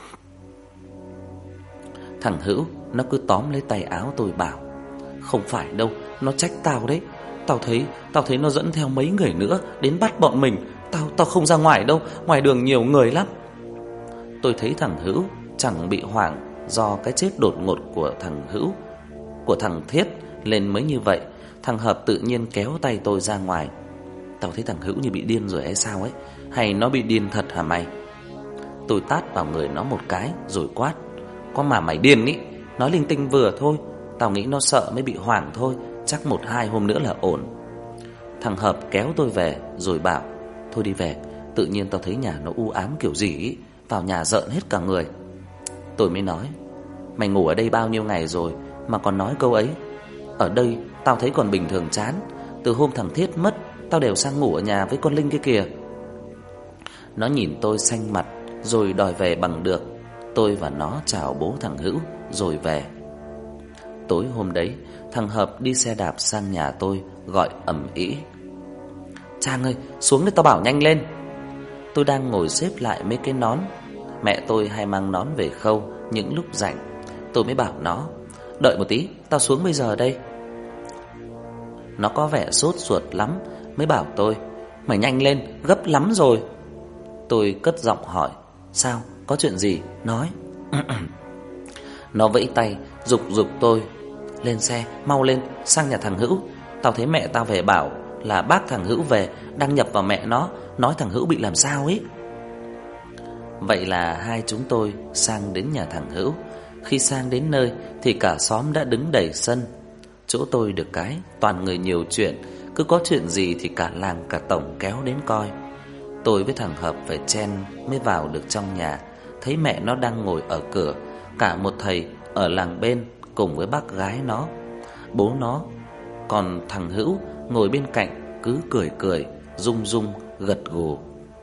Thằng Hữu nó cứ tóm lấy tay áo tôi bảo: Không phải đâu, nó trách tao đấy. Tao thấy nó dẫn theo mấy người nữa đến bắt bọn mình. Tao không ra ngoài đâu, ngoài đường nhiều người lắm. Tôi thấy thằng Hữu chẳng bị hoảng do cái chết đột ngột của thằng Thiết lên mới như vậy. Thằng Hợp tự nhiên kéo tay tôi ra ngoài. Tao thấy thằng Hữu như bị điên rồi hay sao ấy, hay nó bị điên thật hả mày? Tôi tát vào người nó một cái rồi quát: Có mà mày điên ý, nói linh tinh vừa thôi. Tao nghĩ nó sợ mới bị hoảng thôi, chắc 1-2 hôm nữa là ổn. Thằng Hợp kéo tôi về rồi bảo: Thôi đi về, tự nhiên tao thấy nhà nó u ám kiểu gì ý, vào nhà rợn hết cả người. Tôi mới nói: Mày ngủ ở đây bao nhiêu ngày rồi mà còn nói câu ấy? Ở đây tao thấy còn bình thường chán. Từ hôm thằng Thiết mất, tao đều sang ngủ ở nhà với con Linh kia kìa. Nó nhìn tôi xanh mặt rồi đòi về bằng được. Tôi và nó chào bố thằng Hữu rồi về. Tối hôm đấy, thằng Hợp đi xe đạp sang nhà tôi gọi ầm ĩ: Trang ơi, xuống đây tao bảo nhanh lên. Tôi đang ngồi xếp lại mấy cái nón. Mẹ tôi hay mang nón về khâu những lúc rảnh. Tôi mới bảo nó: Đợi một tí, tao xuống bây giờ đây. Nó có vẻ sốt ruột lắm, mới bảo tôi: Mày nhanh lên, gấp lắm rồi. Tôi cất giọng hỏi: Sao, có chuyện gì, nói. Nó vẫy tay giục tôi: Lên xe, mau lên, sang nhà thằng Hữu. Tao thấy mẹ tao về bảo là bác thằng Hữu về, đăng nhập vào mẹ nó, nói thằng Hữu bị làm sao ấy. Vậy là hai chúng tôi sang đến nhà thằng Hữu. Khi sang đến nơi thì cả xóm đã đứng đầy sân. Chỗ tôi được cái toàn người nhiều chuyện, cứ có chuyện gì thì cả làng cả tổng kéo đến coi. Tôi với thằng Hợp phải chen mới vào được trong nhà. Thấy mẹ nó đang ngồi ở cửa, cả một thầy ở làng bên cùng với bác gái nó, bố nó. Còn thằng Hữu ngồi bên cạnh cứ cười cười, rung rung, gật gù.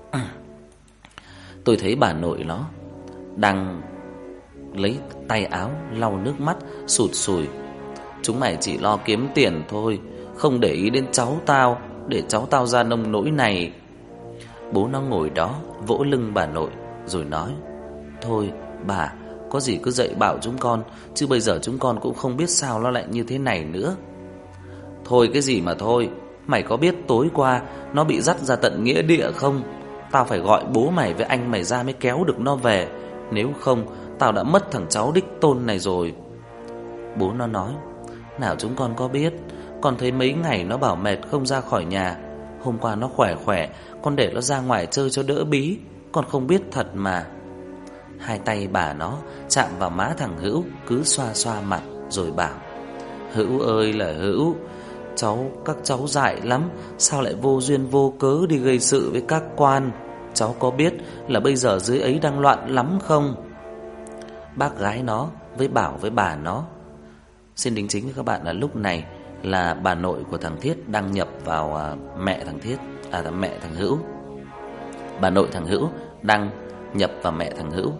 Tôi thấy bà nội nó đang lấy tay áo lau nước mắt, sụt sùi. Chúng mày chỉ lo kiếm tiền thôi, không để ý đến cháu tao, để cháu tao ra nông nỗi này. Bố nó ngồi đó vỗ lưng bà nội rồi nói: Thôi bà, có gì cứ dạy bảo chúng con, chứ bây giờ chúng con cũng không biết sao nó lại như thế này nữa. Thôi cái gì mà thôi, mày có biết tối qua nó bị dắt ra tận nghĩa địa không? Tao phải gọi bố mày với anh mày ra mới kéo được nó về, nếu không tao đã mất thằng cháu đích tôn này rồi. Bố nó nói: Nào chúng con có biết, con thấy mấy ngày nó bảo mệt không ra khỏi nhà. Hôm qua nó khỏe khỏe, con để nó ra ngoài chơi cho đỡ bí, con không biết thật mà. Hai tay bà nó chạm vào má thằng Hữu, cứ xoa xoa mặt rồi bảo: Hữu ơi là Hữu, các cháu dại lắm, sao lại vô duyên vô cớ đi gây sự với các quan? Cháu có biết là bây giờ dưới ấy đang loạn lắm không? Bác gái nó bảo với bà nó. Xin đính chính với các bạn là lúc này là bà nội của thằng Thiết đăng nhập vào mẹ thằng Thiết, mẹ thằng Hữu. Bà nội thằng Hữu đăng nhập vào mẹ thằng Hữu.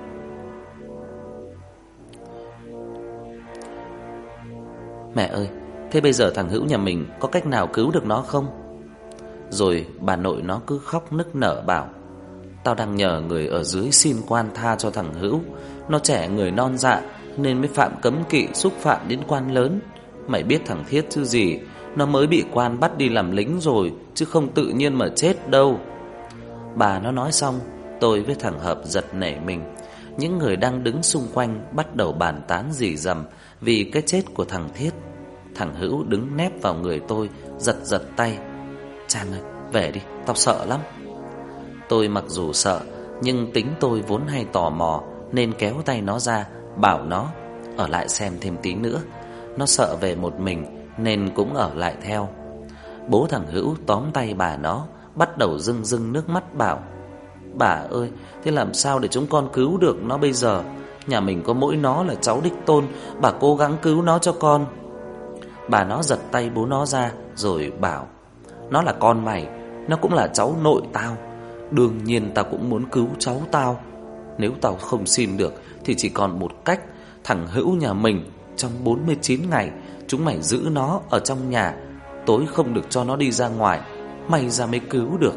Mẹ ơi, thế bây giờ thằng Hữu nhà mình có cách nào cứu được nó không? Rồi bà nội nó cứ khóc nức nở bảo: Tao đang nhờ người ở dưới xin quan tha cho thằng Hữu. Nó trẻ người non dạ nên mới phạm cấm kỵ, xúc phạm đến quan lớn. Mày biết thằng Thiết chứ gì, nó mới bị quan bắt đi làm lính rồi, chứ không tự nhiên mà chết đâu. Bà nó nói xong, tôi với thằng Hợp giật nảy mình. Những người đang đứng xung quanh bắt đầu bàn tán rì rầm vì cái chết của thằng Thiết. Thằng Hữu đứng nép vào người tôi, giật giật tay: Trang ơi, về đi, tao sợ lắm. Tôi mặc dù sợ, nhưng tính tôi vốn hay tò mò nên kéo tay nó ra, bảo nó ở lại xem thêm tí nữa. Nó sợ về một mình nên cũng ở lại theo. Bố thằng Hữu tóm tay bà nó, bắt đầu rưng rưng nước mắt bảo: Bà ơi, thế làm sao để chúng con cứu được nó bây giờ? Nhà mình có mỗi nó là cháu đích tôn, bà cố gắng cứu nó cho con. Bà nó giật tay bố nó ra rồi bảo: Nó là con mày, nó cũng là cháu nội tao. Đương nhiên tao cũng muốn cứu cháu tao. Nếu tao không xin được thì chỉ còn một cách. Thằng Hữu nhà mình trong 49 ngày chúng mày giữ nó ở trong nhà, tối không được cho nó đi ra ngoài, mày ra mới cứu được.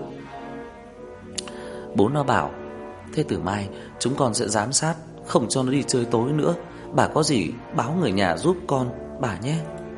Bố nó bảo: Thế từ mai chúng con sẽ giám sát, không cho nó đi chơi tối nữa. Bà có gì báo người nhà giúp con bà nhé.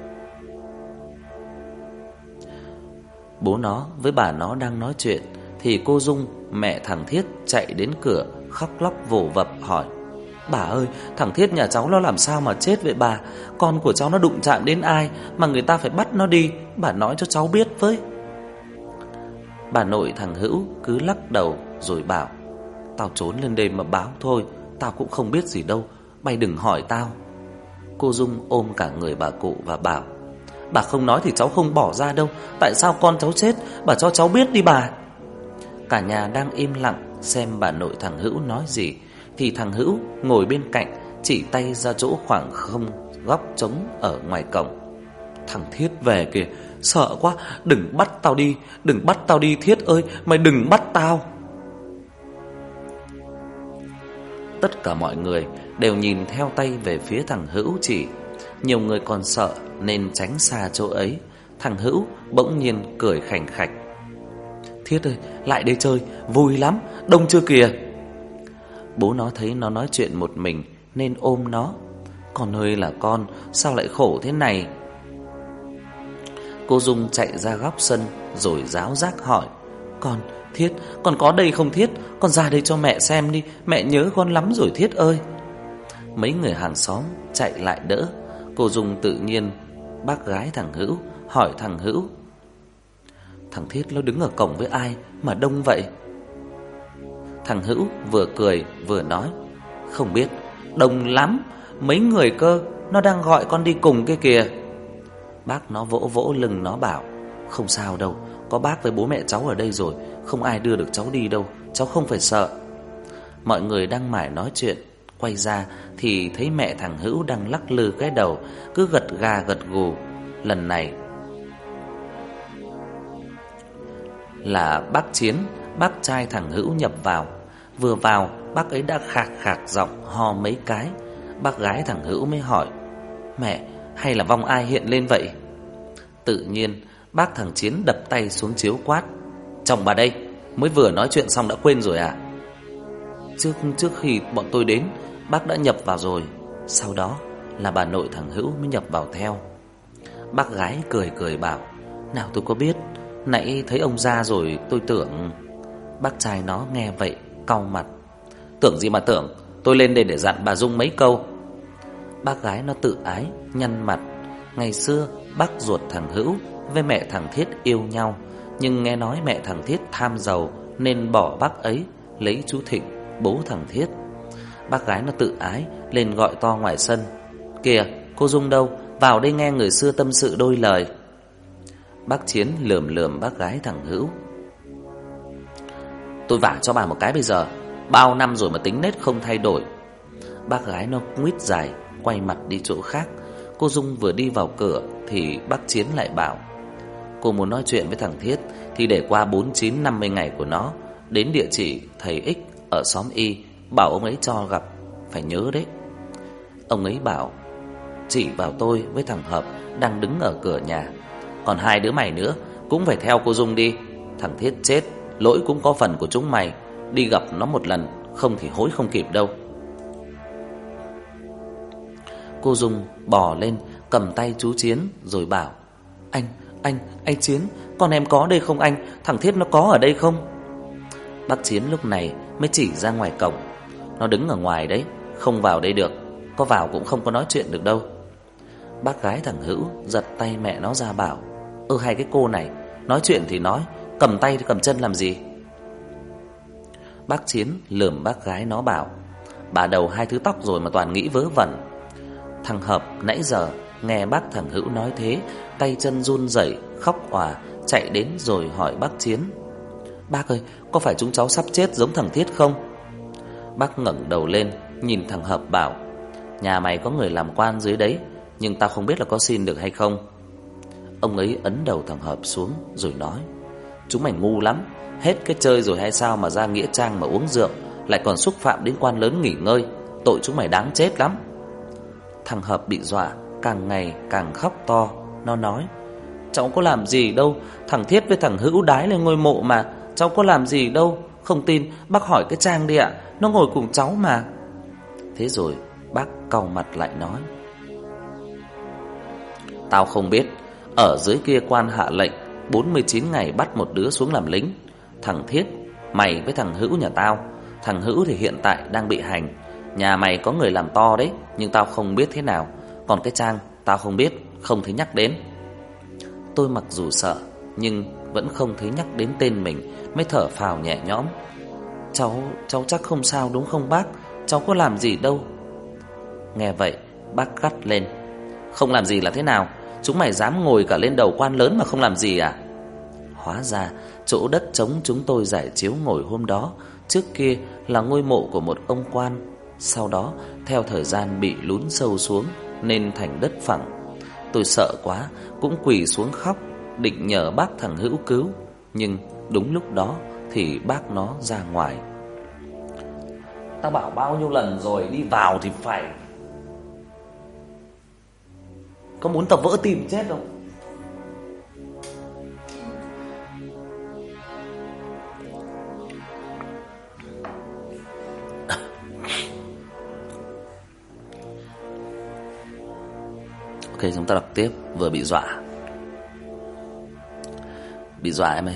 Bố nó với bà nó đang nói chuyện thì cô Dung, mẹ thằng Thiết, chạy đến cửa khóc lóc vồ vập hỏi: Bà ơi, thằng Thiết nhà cháu nó làm sao mà chết vậy bà? Con của cháu nó đụng chạm đến ai mà người ta phải bắt nó đi? Bà nói cho cháu biết với. Bà nội thằng Hữu cứ lắc đầu rồi bảo: Tao trốn lên đêm mà báo thôi, tao cũng không biết gì đâu, mày đừng hỏi tao. Cô Dung ôm cả người bà cụ và bảo: Bà không nói thì cháu không bỏ ra đâu. Tại sao con cháu chết, bà cho cháu biết đi bà. Cả nhà đang im lặng xem bà nội thằng Hữu nói gì thì thằng Hữu ngồi bên cạnh chỉ tay ra chỗ khoảng không góc trống ở ngoài cổng: Thằng Thiết về kìa, sợ quá, đừng bắt tao đi, đừng bắt tao đi Thiết ơi, mày đừng bắt tao. Tất cả mọi người đều nhìn theo tay về phía thằng Hữu chỉ. Nhiều người còn sợ nên tránh xa chỗ ấy. Thằng Hữu bỗng nhiên cười khành khạch: Thiết ơi, lại đây chơi, vui lắm, đông chưa kìa. Bố nó thấy nó nói chuyện một mình nên ôm nó: Con ơi là con, sao lại khổ thế này? Cô Dung chạy ra góc sân rồi ráo rác hỏi: Con, Thiết, con có đây không Thiết? Con ra đây cho mẹ xem đi, mẹ nhớ con lắm rồi Thiết ơi. Mấy người hàng xóm chạy lại đỡ. Cô Dung tự nhiên, bác gái thằng Hữu, hỏi thằng Hữu: Thằng Thiết nó đứng ở cổng với ai mà đông vậy? Thằng Hữu vừa cười vừa nói: Không biết, đông lắm. mấy người cơ, nó đang gọi con đi cùng kia kìa. Bác nó vỗ vỗ lưng nó bảo: Không sao đâu, có bác với bố mẹ cháu ở đây rồi, không ai đưa được cháu đi đâu, cháu không phải sợ. Mọi người đang mải nói chuyện, quay ra thì thấy mẹ thằng Hữu đang lắc lư cái đầu, cứ gật gà gật gù. Lần này là bác Chiến, bác trai thằng Hữu nhập vào. Vừa vào, bác ấy đã khạc khạc giọng ho mấy cái. Bác gái thằng Hữu mới hỏi: Mẹ, hay là vong ai hiện lên vậy? Tự nhiên bác thằng Chiến đập tay xuống chiếu quát: Chồng bà đây, mới vừa nói chuyện xong đã quên rồi à? Trước khi bọn tôi đến, bác đã nhập vào rồi. Sau đó là bà nội thằng Hữu mới nhập vào theo. Bác gái cười cười bảo: Nào tôi có biết, nãy thấy ông ra rồi tôi tưởng. Bác trai nó nghe vậy cau mặt: Tưởng gì mà tưởng, tôi lên đây để dặn bà Dung mấy câu. Bác gái nó tự ái nhăn mặt. Ngày xưa bác ruột thằng Hữu với mẹ thằng Thiết yêu nhau, nhưng nghe nói mẹ thằng Thiết tham giàu nên bỏ bác ấy, lấy chú Thịnh, bố thằng Thiết. Bác gái nó tự ái lên gọi to ngoài sân: Kìa, cô Dung đâu, vào đây nghe người xưa tâm sự đôi lời. Bác Chiến lườm lườm bác gái thằng Hữu: Tôi vả cho bà một cái bây giờ, bao năm rồi mà tính nết không thay đổi. Bác gái nó nguýt dài, quay mặt đi chỗ khác. Cô Dung vừa đi vào cửa thì bác Chiến lại bảo: Cô muốn nói chuyện với thằng Thiết thì để qua 49-50 ngày của nó, đến địa chỉ thầy X ở xóm Y, bảo ông ấy cho gặp, phải nhớ đấy. Ông ấy bảo chỉ vào tôi với thằng Hợp đang đứng ở cửa nhà: Còn hai đứa mày nữa cũng phải theo cô Dung đi. Thằng Thiết chết, lỗi cũng có phần của chúng mày. Đi gặp nó một lần, không thì hối không kịp đâu. Cô Dung bò lên cầm tay chú Chiến rồi bảo: Anh Chiến, con em có đây không anh? Thằng Thiết nó có ở đây không? Bác Chiến lúc này mới chỉ ra ngoài cổng: Nó đứng ở ngoài đấy, không vào đây được, có vào cũng không có nói chuyện được đâu. Bác gái thằng Hữu giật tay mẹ nó ra bảo: Hai cái cô này, nói chuyện thì nói, cầm tay cầm chân làm gì? Bác Chiến lườm bác gái nó bảo: Bà đầu hai thứ tóc rồi mà toàn nghĩ vớ vẩn. Thằng Hợp nãy giờ nghe bác thằng Hữu nói thế, tay chân run rẩy, khóc òa, chạy đến rồi hỏi bác Chiến: Bác ơi, có phải chúng cháu sắp chết giống thằng Thiết không? Bác ngẩng đầu lên nhìn thằng Hợp bảo: Nhà mày có người làm quan dưới đấy, nhưng tao không biết là có xin được hay không. Ông ấy ấn đầu thằng Hợp xuống rồi nói: Chúng mày ngu lắm, hết cái chơi rồi hay sao mà ra nghĩa trang mà uống rượu, lại còn xúc phạm đến quan lớn nghỉ ngơi, tội chúng mày đáng chết lắm. Thằng Hợp bị dọa, càng ngày càng khóc to. Nó nói: Cháu có làm gì đâu, thằng Thiết với thằng Hữu đái lên ngôi mộ mà, cháu có làm gì đâu. Không tin bác hỏi cái Trang đi ạ, nó ngồi cùng cháu mà. Thế rồi bác cau mặt lại nói: Tao không biết, ở dưới kia quan hạ lệnh 49 ngày bắt một đứa xuống làm lính. Thằng Thiết, mày với thằng Hữu nhà tao. Thằng Hữu thì hiện tại đang bị hành. Nhà mày có người làm to đấy, nhưng tao không biết thế nào. Còn cái Trang tao không biết, không thấy nhắc đến. Tôi mặc dù sợ nhưng vẫn không thấy nhắc đến tên mình, mới thở phào nhẹ nhõm: Cháu chắc không sao đúng không bác? Cháu có làm gì đâu. Nghe vậy bác gắt lên: Không làm gì là thế nào? Chúng mày dám ngồi cả lên đầu quan lớn mà không làm gì à? Hóa ra chỗ đất trống chúng tôi giải chiếu ngồi hôm đó trước kia là ngôi mộ của một ông quan. Sau đó theo thời gian bị lún sâu xuống nên thành đất phẳng. Tôi sợ quá cũng quỳ xuống khóc, định nhờ bác thằng Hữu cứu. Nhưng đúng lúc đó thì bác nó ra ngoài. Tao bảo bao nhiêu lần rồi, đi vào thì phải. Có muốn tao vỡ tim chết không? Ok, chúng ta đọc tiếp. Vừa bị dọa. Bị dọa em ơi.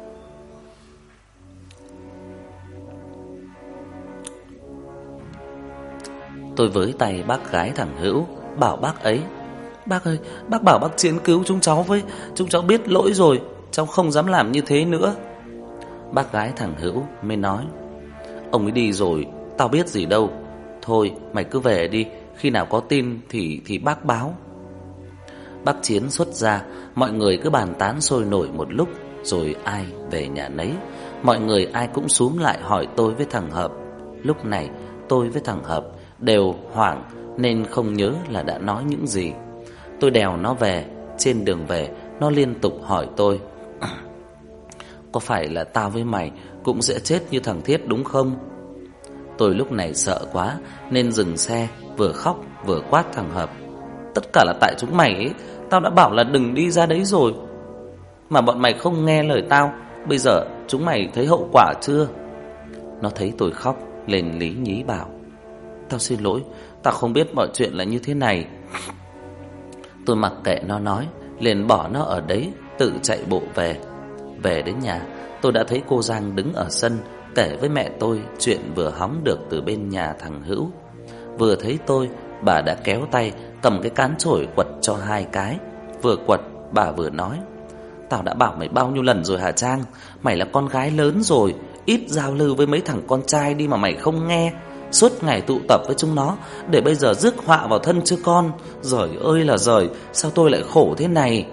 Tôi với tay bác gái thằng Hữu, bảo bác ấy: Bác ơi, bác bảo bác Chiến cứu chúng cháu với. Chúng cháu biết lỗi rồi, cháu không dám làm như thế nữa. Bác gái thằng Hữu mới nói: Ông ấy đi rồi, tao biết gì đâu. Thôi mày cứ về đi, khi nào có tin thì bác báo. Bác Chiến xuất ra, mọi người cứ bàn tán sôi nổi một lúc, rồi ai về nhà nấy. Mọi người ai cũng xúm lại hỏi tôi với thằng Hợp. Lúc này tôi với thằng Hợp đều hoảng nên không nhớ là đã nói những gì. Tôi đèo nó về, trên đường về nó liên tục hỏi tôi: có phải là tao với mày cũng sẽ chết như thằng Thiết đúng không? Tôi lúc này sợ quá nên dừng xe, vừa khóc vừa quát thằng Hợp: tất cả là tại chúng mày ấy, tao đã bảo là đừng đi ra đấy rồi mà bọn mày không nghe lời tao, bây giờ chúng mày thấy hậu quả chưa? Nó thấy tôi khóc lên lý nhí bảo: tao xin lỗi, tao không biết mọi chuyện là như thế này. Tôi mặc kệ nó nói, liền bỏ nó ở đấy, tự chạy bộ về. Về đến nhà, tôi đã thấy cô Giang đứng ở sân kể với mẹ tôi chuyện vừa hóng được từ bên nhà thằng Hữu. Vừa thấy tôi, bà đã kéo tay cầm cái cán chổi quật cho 2 cái. Vừa quật, bà vừa nói: tao đã bảo mày bao nhiêu lần rồi hả Trang? Mày là con gái lớn rồi, ít giao lưu với mấy thằng con trai đi mà mày không nghe. Suốt ngày tụ tập với chúng nó, để bây giờ rước họa vào thân chứ con. Giời ơi là giời, sao tôi lại khổ thế này?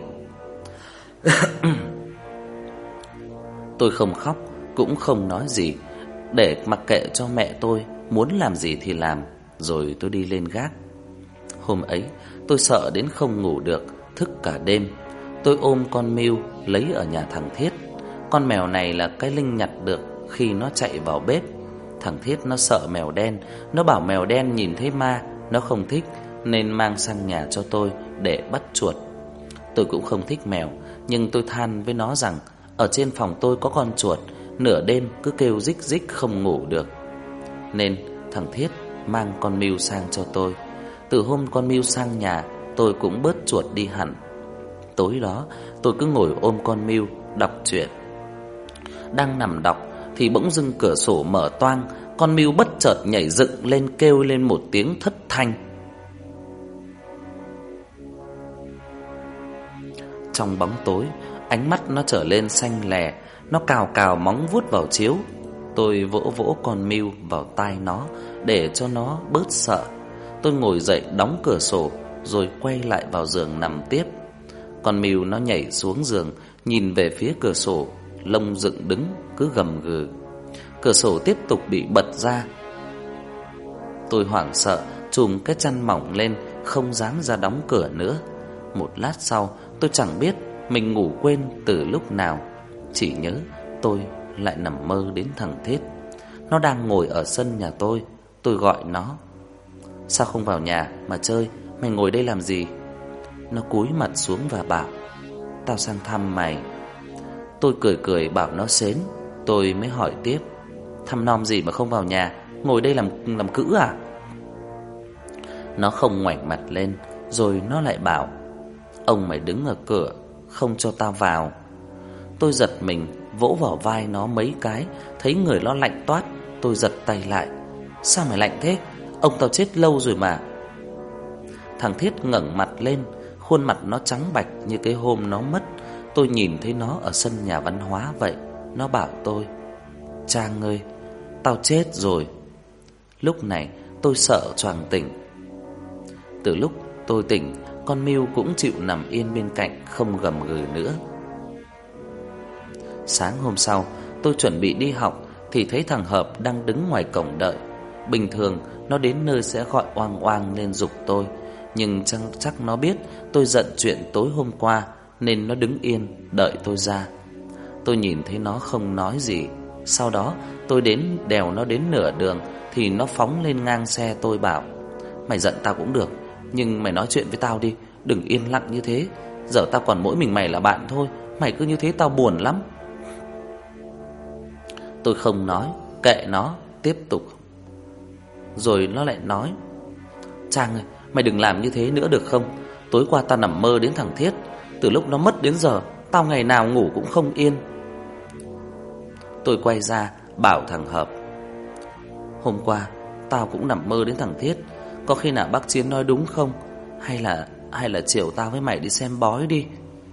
Tôi không khóc, cũng không nói gì, để mặc kệ cho mẹ tôi muốn làm gì thì làm. Rồi tôi đi lên gác. Hôm ấy tôi sợ đến không ngủ được, thức cả đêm. Tôi ôm con Miu lấy ở nhà thằng Thiết. Con mèo này là cái Linh nhặt được khi nó chạy vào bếp. Thằng Thiết nó sợ mèo đen, nó bảo mèo đen nhìn thấy ma, nó không thích nên mang sang nhà cho tôi để bắt chuột. Tôi cũng không thích mèo, nhưng tôi than với nó rằng ở trên phòng tôi có con chuột, nửa đêm cứ kêu rích rích không ngủ được. Nên thằng Thiết mang con Miu sang cho tôi. Từ hôm con Miu sang nhà, tôi cũng bớt chuột đi hẳn. Tối đó tôi cứ ngồi ôm con Miu đọc truyện. Đang nằm đọc thì bỗng dưng cửa sổ mở toang, con Miu bất chợt nhảy dựng lên kêu lên một tiếng thất thanh. Trong bóng tối, ánh mắt nó trở lên xanh lè, nó cào cào móng vuốt vào chiếu. Tôi vỗ vỗ con Miu vào tai nó để cho nó bớt sợ. Tôi ngồi dậy đóng cửa sổ rồi quay lại vào giường nằm tiếp. Con Miu nó nhảy xuống giường, nhìn về phía cửa sổ, lông dựng đứng cứ gầm gừ. Cửa sổ tiếp tục bị bật ra. Tôi hoảng sợ, trùm cái chăn mỏng lên, không dám ra đóng cửa nữa. Một lát sau, tôi chẳng biết mình ngủ quên từ lúc nào, chỉ nhớ tôi lại nằm mơ đến thằng Thiết. Nó đang ngồi ở sân nhà tôi gọi nó: sao không vào nhà mà chơi, mày ngồi đây làm gì? Nó cúi mặt xuống và bảo: tao sang thăm mày. Tôi cười cười bảo nó xến. Tôi mới hỏi tiếp: thăm nom gì mà không vào nhà, ngồi đây làm cữ à? Nó không ngoảnh mặt lên, rồi nó lại bảo: ông mày đứng ở cửa không cho tao vào. Tôi giật mình, vỗ vào vai nó mấy cái, thấy người nó lạnh toát. Tôi giật tay lại: sao mày lạnh thế? Ông tao chết lâu rồi mà. Thằng Thiết ngẩng mặt lên, khuôn mặt nó trắng bạch như cái hôm nó mất. Tôi nhìn thấy nó ở sân nhà văn hóa vậy. Nó bảo tôi: Trang ơi, tao chết rồi. Lúc này tôi sợ choàng tỉnh. Từ lúc tôi tỉnh, con Miu cũng chịu nằm yên bên cạnh, không gầm gừ nữa. Sáng hôm sau, tôi chuẩn bị đi học thì thấy thằng Hợp đang đứng ngoài cổng đợi. Bình thường nó đến nơi sẽ gọi oang oang lên giục tôi, nhưng chắc nó biết tôi giận chuyện tối hôm qua nên nó đứng yên đợi tôi ra. Tôi nhìn thấy nó không nói gì. Sau đó tôi đến đèo nó đến nửa đường thì nó phóng lên ngang xe. Tôi bảo: mày giận tao cũng được, nhưng mày nói chuyện với tao đi, đừng yên lặng như thế. Giờ tao còn mỗi mình mày là bạn thôi, mày cứ như thế tao buồn lắm. Tôi không nói, kệ nó, tiếp tục. Rồi nó lại nói: Trang ơi, mày đừng làm như thế nữa được không? Tối qua tao nằm mơ đến thằng Thiết, từ lúc nó mất đến giờ tao ngày nào ngủ cũng không yên. Tôi quay ra bảo thằng Hợp: hôm qua tao cũng nằm mơ đến thằng Thiết, có khi nào bác Chiến nói đúng không? Hay là chiều tao với mày đi xem bói đi.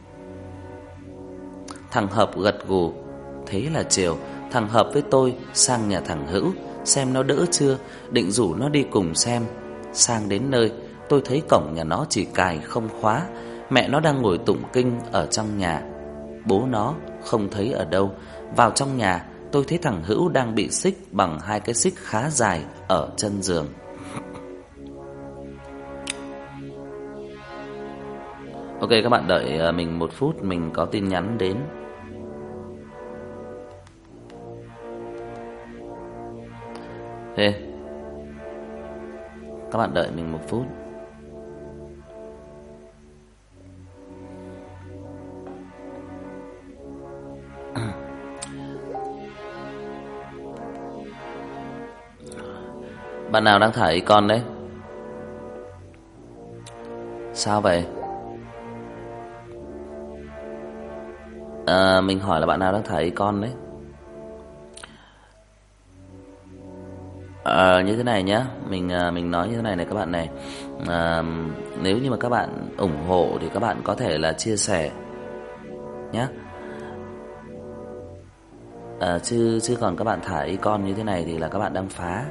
Thằng Hợp gật gù. Thế là chiều thằng Hợp với tôi sang nhà thằng Hữu xem nó đỡ chưa, định rủ nó đi cùng xem. Sang đến nơi, tôi thấy cổng nhà nó chỉ cài không khóa. Mẹ nó đang ngồi tụng kinh ở trong nhà. Bố nó không thấy ở đâu. Vào trong nhà, tôi thấy thằng Hữu đang bị xích bằng 2 cái xích khá dài ở chân giường. Ok, các bạn đợi mình 1 phút, mình có tin nhắn đến. Ok, các bạn đợi mình 1 phút. Bạn nào đang thả icon đấy? Sao vậy? Mình hỏi là bạn nào đang thả icon đấy? Như thế này nhá, mình nói như thế này này các bạn này. Nếu như mà các bạn ủng hộ thì các bạn có thể là chia sẻ nhá. Chứ còn các bạn thả icon như thế này thì là các bạn đang phá.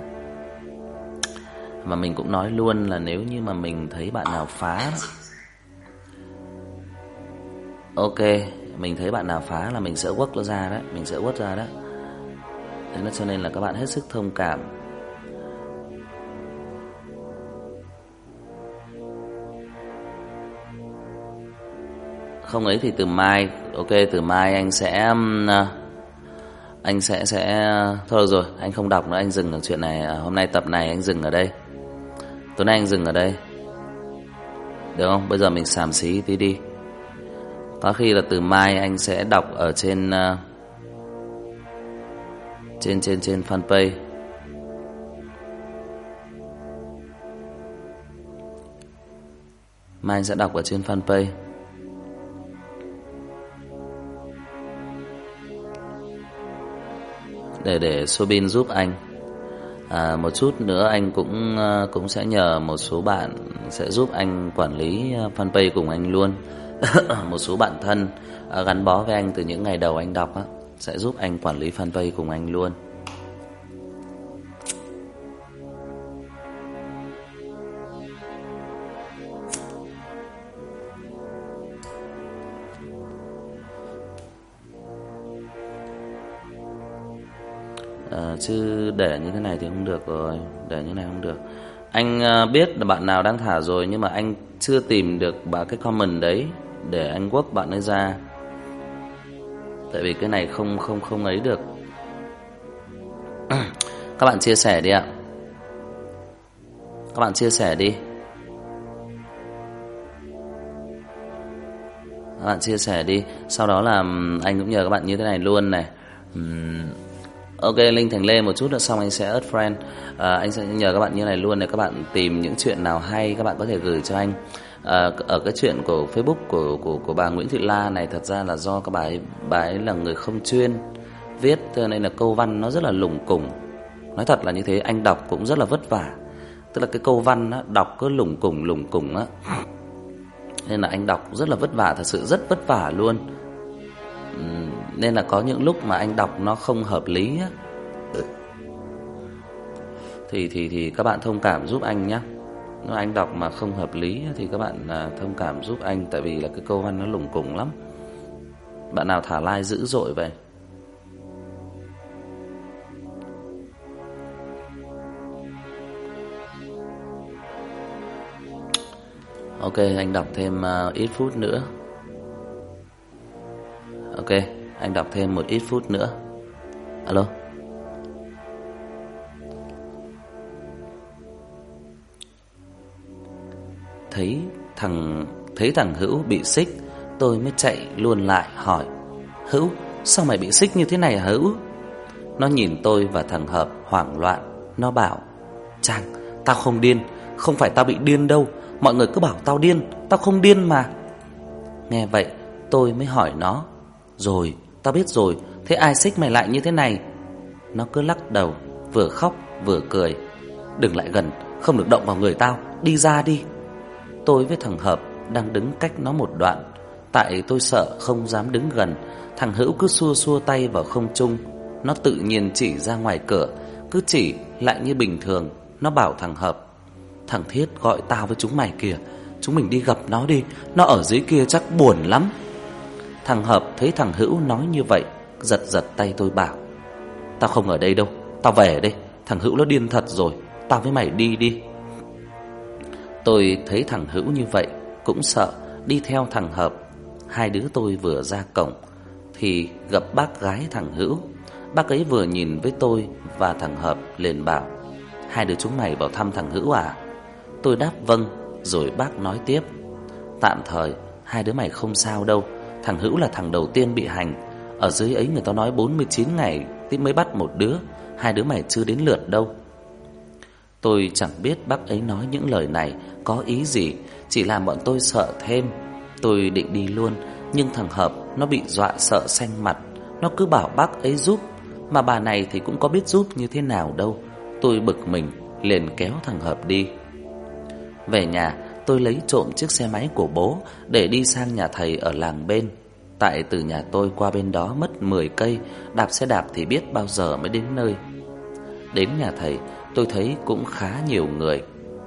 Mà mình cũng nói luôn là nếu như mà mình thấy bạn nào phá, ok, mình thấy bạn nào phá là mình sẽ quất nó ra đấy, mình sẽ quất ra đó. Thế nên cho nên là các bạn hết sức thông cảm. Không ấy thì từ mai, ok, từ mai anh sẽ thôi được rồi, anh không đọc nữa, anh dừng được chuyện này. Hôm nay tập này anh dừng ở đây. Tối nay anh dừng ở đây. Được không? Bây giờ mình xàm xí tí đi. Có khi là từ mai anh sẽ đọc ở trên fanpage. Mai anh sẽ đọc ở trên fanpage. Để Sobin giúp anh. Một chút nữa anh cũng sẽ nhờ một số bạn sẽ giúp anh quản lý fanpage cùng anh luôn. Một số bạn thân gắn bó với anh từ những ngày đầu anh đọc á, sẽ giúp anh quản lý fanpage cùng anh luôn. Chứ để như thế này thì không được rồi. Để như này không được. Anh biết là bạn nào đang thả rồi, nhưng mà anh chưa tìm được cái comment đấy để anh work bạn ấy ra. Tại vì cái này không ấy được. Các bạn chia sẻ đi ạ. Các bạn chia sẻ đi. Các bạn chia sẻ đi. Sau đó là anh cũng nhờ các bạn như thế này luôn này. Ok, link thành Lê một chút nữa xong anh sẽ add friend. Anh sẽ nhờ các bạn như này luôn để các bạn tìm những chuyện nào hay các bạn có thể gửi cho anh. Ở cái chuyện của Facebook của bà Nguyễn Thị La này, thật ra là do các bà ấy là người không chuyên viết, cho nên là câu văn nó rất là lủng củng. Nói thật là như thế, anh đọc cũng rất là vất vả. Tức là cái câu văn á, đọc cứ lủng củng á. Nên là anh đọc rất là vất vả, thật sự rất vất vả luôn. Nên là có những lúc mà anh đọc nó không hợp lý á, thì các bạn thông cảm giúp anh nhé. Nếu anh đọc mà không hợp lý thì các bạn thông cảm giúp anh. Tại vì là cái câu văn nó lủng củng lắm. Bạn nào thả like dữ dội vậy? Ok, anh đọc thêm ít phút nữa. Ok, anh đọc thêm một ít phút nữa. Alo. Thấy thằng Hữu bị xích, tôi mới chạy luôn lại hỏi: Hữu, sao mày bị xích như thế này hả Hữu? Nó nhìn tôi và thằng Hợp hoảng loạn. Nó bảo: Trang, tao không điên. Không phải tao bị điên đâu. Mọi người cứ bảo tao điên. Tao không điên mà. Nghe vậy tôi mới hỏi nó: Rồi, tao biết rồi. Thế ai xích mày lại như thế này? Nó cứ lắc đầu, vừa khóc vừa cười. Đừng lại gần, không được động vào người tao. Đi ra đi. Tôi với thằng Hợp đang đứng cách nó một đoạn. Tại tôi sợ không dám đứng gần. Thằng Hữu cứ xua xua tay vào không trung. Nó tự nhiên chỉ ra ngoài cửa. Cứ chỉ lại như bình thường. Nó bảo thằng Hợp: Thằng Thiết gọi tao với chúng mày kìa, chúng mình đi gặp nó đi, nó ở dưới kia chắc buồn lắm. Thằng Hợp thấy thằng Hữu nói như vậy, giật giật tay tôi bảo: Tao không ở đây đâu, tao về đây. Thằng Hữu nó điên thật rồi, tao với mày đi đi. Tôi thấy thằng Hữu như vậy cũng sợ, đi theo thằng Hợp. Hai đứa tôi vừa ra cổng thì gặp bác gái thằng Hữu. Bác ấy vừa nhìn với tôi và thằng Hợp liền bảo: Hai đứa chúng mày vào thăm thằng Hữu à? Tôi đáp vâng, rồi bác nói tiếp: Tạm thời hai đứa mày không sao đâu. Thằng Hữu là thằng đầu tiên bị hành. Ở dưới ấy người ta nói 49 ngày thì mới bắt một đứa. Hai đứa mày chưa đến lượt đâu. Tôi chẳng biết bác ấy nói những lời này có ý gì, chỉ làm bọn tôi sợ thêm. Tôi định đi luôn, nhưng thằng Hợp nó bị dọa sợ xanh mặt. Nó cứ bảo bác ấy giúp, mà bà này thì cũng có biết giúp như thế nào đâu. Tôi bực mình, liền kéo thằng Hợp đi. Về nhà, tôi lấy trộm chiếc xe máy của bố để đi sang nhà thầy ở làng bên. Tại từ nhà tôi qua bên đó mất 10 cây, đạp xe đạp thì biết bao giờ mới đến nơi. Đến nhà thầy, tôi thấy cũng khá nhiều người.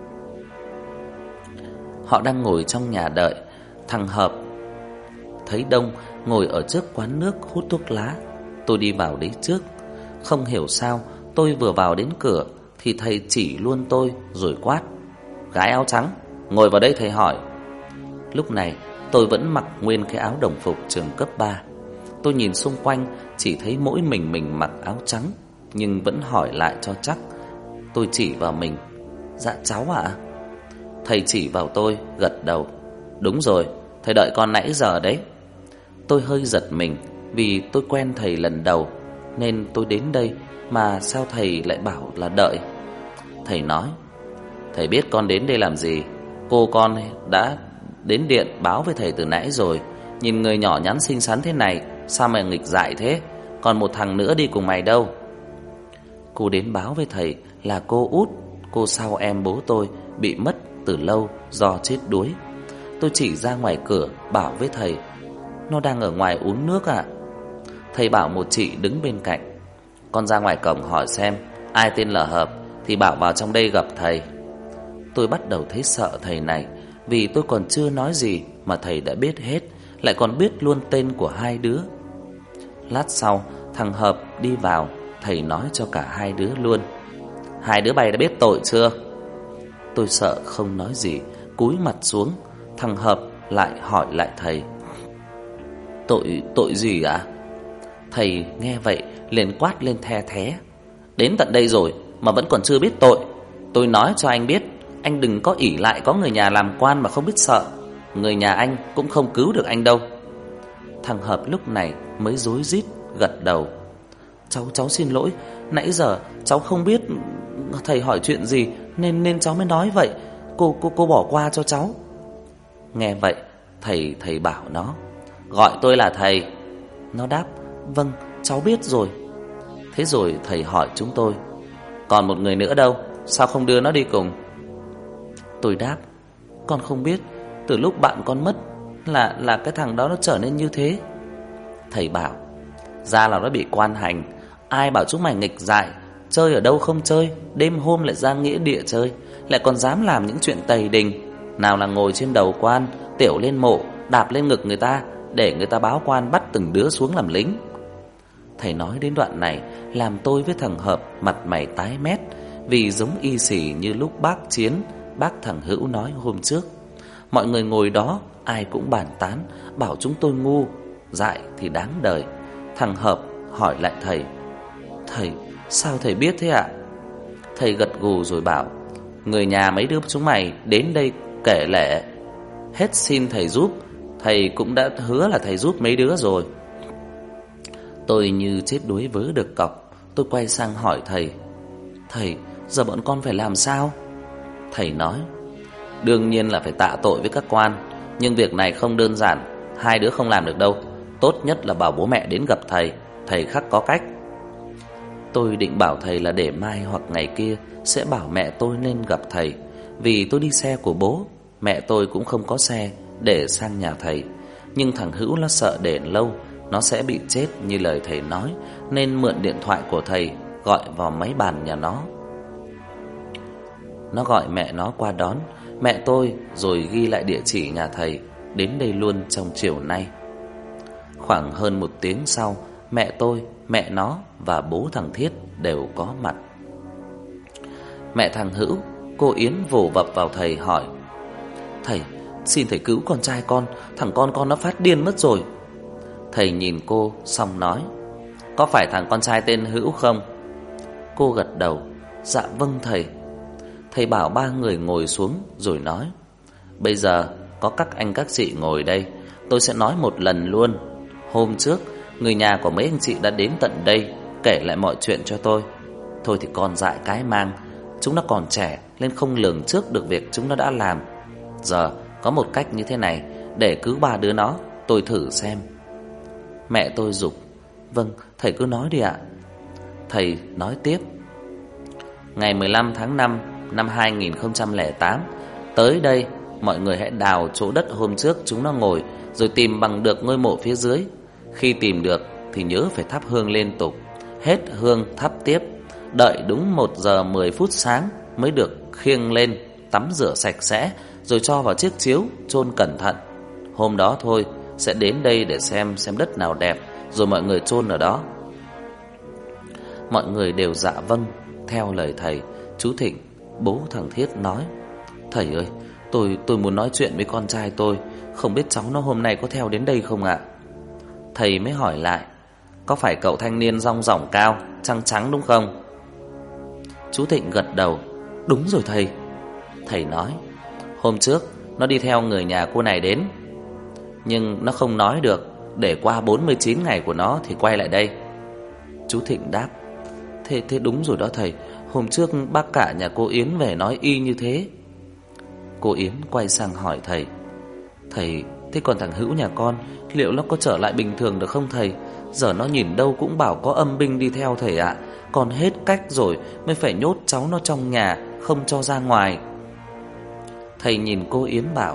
Họ đang ngồi trong nhà đợi. Thằng Hợp thấy đông, ngồi ở trước quán nước hút thuốc lá. Tôi đi vào đấy trước. Không hiểu sao, tôi vừa vào đến cửa thì thầy chỉ luôn tôi rồi quát: Gái áo trắng, ngồi vào đây thầy hỏi. Lúc này tôi vẫn mặc nguyên cái áo đồng phục trường cấp 3. Tôi nhìn xung quanh, chỉ thấy mỗi mình mặc áo trắng, nhưng vẫn hỏi lại cho chắc. Tôi chỉ vào mình: Dạ cháu ạ. Thầy chỉ vào tôi, gật đầu: Đúng rồi, thầy đợi con nãy giờ đấy. Tôi hơi giật mình, vì tôi quen thầy lần đầu nên tôi đến đây, mà sao thầy lại bảo là đợi. Thầy nói: Thầy biết con đến đây làm gì. Cô con đã đến điện báo với thầy từ nãy rồi. Nhìn người nhỏ nhắn xinh xắn thế này, sao mà nghịch dại thế. Còn một thằng nữa đi cùng mày đâu. Cô đến báo với thầy là cô Út, cô sau em bố tôi, bị mất từ lâu do chết đuối. Tôi chỉ ra ngoài cửa bảo với thầy: Nó đang ở ngoài uống nước ạ. Thầy bảo một chị đứng bên cạnh: Con ra ngoài cổng hỏi xem ai tên là Hợp thì bảo vào trong đây gặp thầy. Tôi bắt đầu thấy sợ thầy này, vì tôi còn chưa nói gì mà thầy đã biết hết, lại còn biết luôn tên của hai đứa. Lát sau, thằng Hợp đi vào, thầy nói cho cả hai đứa luôn: Hai đứa bay đã biết tội chưa? Tôi sợ không nói gì, cúi mặt xuống. Thằng Hợp lại hỏi lại thầy: Tội gì ạ? Thầy nghe vậy liền quát lên the thé: Đến tận đây rồi mà vẫn còn chưa biết tội. Tôi nói cho anh biết, anh đừng có ỷ lại có người nhà làm quan mà không biết sợ. Người nhà anh cũng không cứu được anh đâu. Thằng Hợp lúc này mới rối rít gật đầu: Cháu xin lỗi, nãy giờ cháu không biết thầy hỏi chuyện gì nên cháu mới nói vậy. Cô bỏ qua cho cháu. Nghe vậy, thầy bảo nó: Gọi tôi là thầy. Nó đáp: Vâng, cháu biết rồi. Thế rồi thầy hỏi chúng tôi: Còn một người nữa đâu, sao không đưa nó đi cùng? Tôi đáp: Con không biết, từ lúc bạn con mất là cái thằng đó nó trở nên như thế. Thầy bảo: Ra là nó bị quan hành. Ai bảo chúng mày nghịch dại, chơi ở đâu không chơi, đêm hôm lại ra nghĩa địa chơi, lại còn dám làm những chuyện tày đình. Nào là ngồi trên đầu quan, tiểu lên mộ, đạp lên ngực người ta, để người ta báo quan bắt từng đứa xuống làm lính. Thầy nói đến đoạn này làm tôi với thằng Hợp mặt mày tái mét, vì giống y xì như lúc bác Chiến, bác thằng Hữu nói hôm trước. Mọi người ngồi đó ai cũng bàn tán, bảo chúng tôi ngu, dại thì đáng đời. Thằng Hợp hỏi lại thầy: Thầy, sao thầy biết thế ạ? Thầy gật gù rồi bảo: Người nhà mấy đứa chúng mày đến đây kể lể hết xin thầy giúp. Thầy cũng đã hứa là thầy giúp mấy đứa rồi. Tôi như chết đuối vớ được cọc. Tôi quay sang hỏi thầy: Thầy, giờ bọn con phải làm sao? Thầy nói: Đương nhiên là phải tạ tội với các quan, nhưng việc này không đơn giản, hai đứa không làm được đâu. Tốt nhất là bảo bố mẹ đến gặp thầy, thầy khắc có cách. Tôi định bảo thầy là để mai hoặc ngày kia sẽ bảo mẹ tôi nên gặp thầy, vì tôi đi xe của bố, mẹ tôi cũng không có xe để sang nhà thầy. Nhưng thằng Hữu nó sợ để lâu nó sẽ bị chết như lời thầy nói, nên mượn điện thoại của thầy gọi vào máy bàn nhà nó. Nó gọi mẹ nó qua đón mẹ tôi, rồi ghi lại địa chỉ nhà thầy, đến đây luôn trong chiều nay. Khoảng hơn 1 tiếng sau, mẹ tôi, mẹ nó và bố thằng Thiết đều có mặt. Mẹ thằng Hữu, cô Yến vồ vập vào thầy hỏi: "Thầy, xin thầy cứu con trai con, thằng con nó phát điên mất rồi." Thầy nhìn cô xong nói: "Có phải thằng con trai tên Hữu không?" Cô gật đầu: "Dạ vâng thầy." Thầy bảo 3 người ngồi xuống rồi nói: "Bây giờ có các anh các chị ngồi đây, tôi sẽ nói một lần luôn. Hôm trước người nhà của mấy anh chị đã đến tận đây kể lại mọi chuyện cho tôi. Thôi thì con dại cái mang, chúng nó còn trẻ nên không lường trước được việc chúng nó đã làm. Giờ có một cách như thế này để cứu 3 đứa nó, tôi thử xem." Mẹ tôi giục: "Vâng, thầy cứ nói đi ạ." Thầy nói tiếp: "Ngày 15 tháng 5 năm 2008, tới đây mọi người hãy đào chỗ đất hôm trước chúng nó ngồi, rồi tìm bằng được ngôi mộ phía dưới. Khi tìm được thì nhớ phải thắp hương liên tục, hết hương thắp tiếp, đợi đúng 1 giờ 10 phút sáng mới được khiêng lên, tắm rửa sạch sẽ, rồi cho vào chiếc chiếu chôn cẩn thận. Hôm đó thôi sẽ đến đây để xem đất nào đẹp, rồi mọi người chôn ở đó." Mọi người đều dạ vâng theo lời thầy. Chú Thịnh, bố thằng Thiết nói: "Thầy ơi, tôi muốn nói chuyện với con trai tôi, không biết cháu nó hôm nay có theo đến đây không ạ?" Thầy mới hỏi lại: "Có phải cậu thanh niên rong ròng cao, trắng trắng đúng không?" Chú Thịnh gật đầu: "Đúng rồi thầy." Thầy nói: "Hôm trước nó đi theo người nhà cô này đến, nhưng nó không nói được, để qua 49 ngày của nó thì quay lại đây." Chú Thịnh đáp: Thế đúng rồi đó thầy, hôm trước bác cả nhà cô Yến về nói y như thế." Cô Yến quay sang hỏi thầy: "Thầy, thế còn thằng Hữu nhà con, liệu nó có trở lại bình thường được không thầy? Giờ nó nhìn đâu cũng bảo có âm binh đi theo thầy ạ. Con hết cách rồi mới phải nhốt cháu nó trong nhà, không cho ra ngoài." Thầy nhìn cô Yến bảo: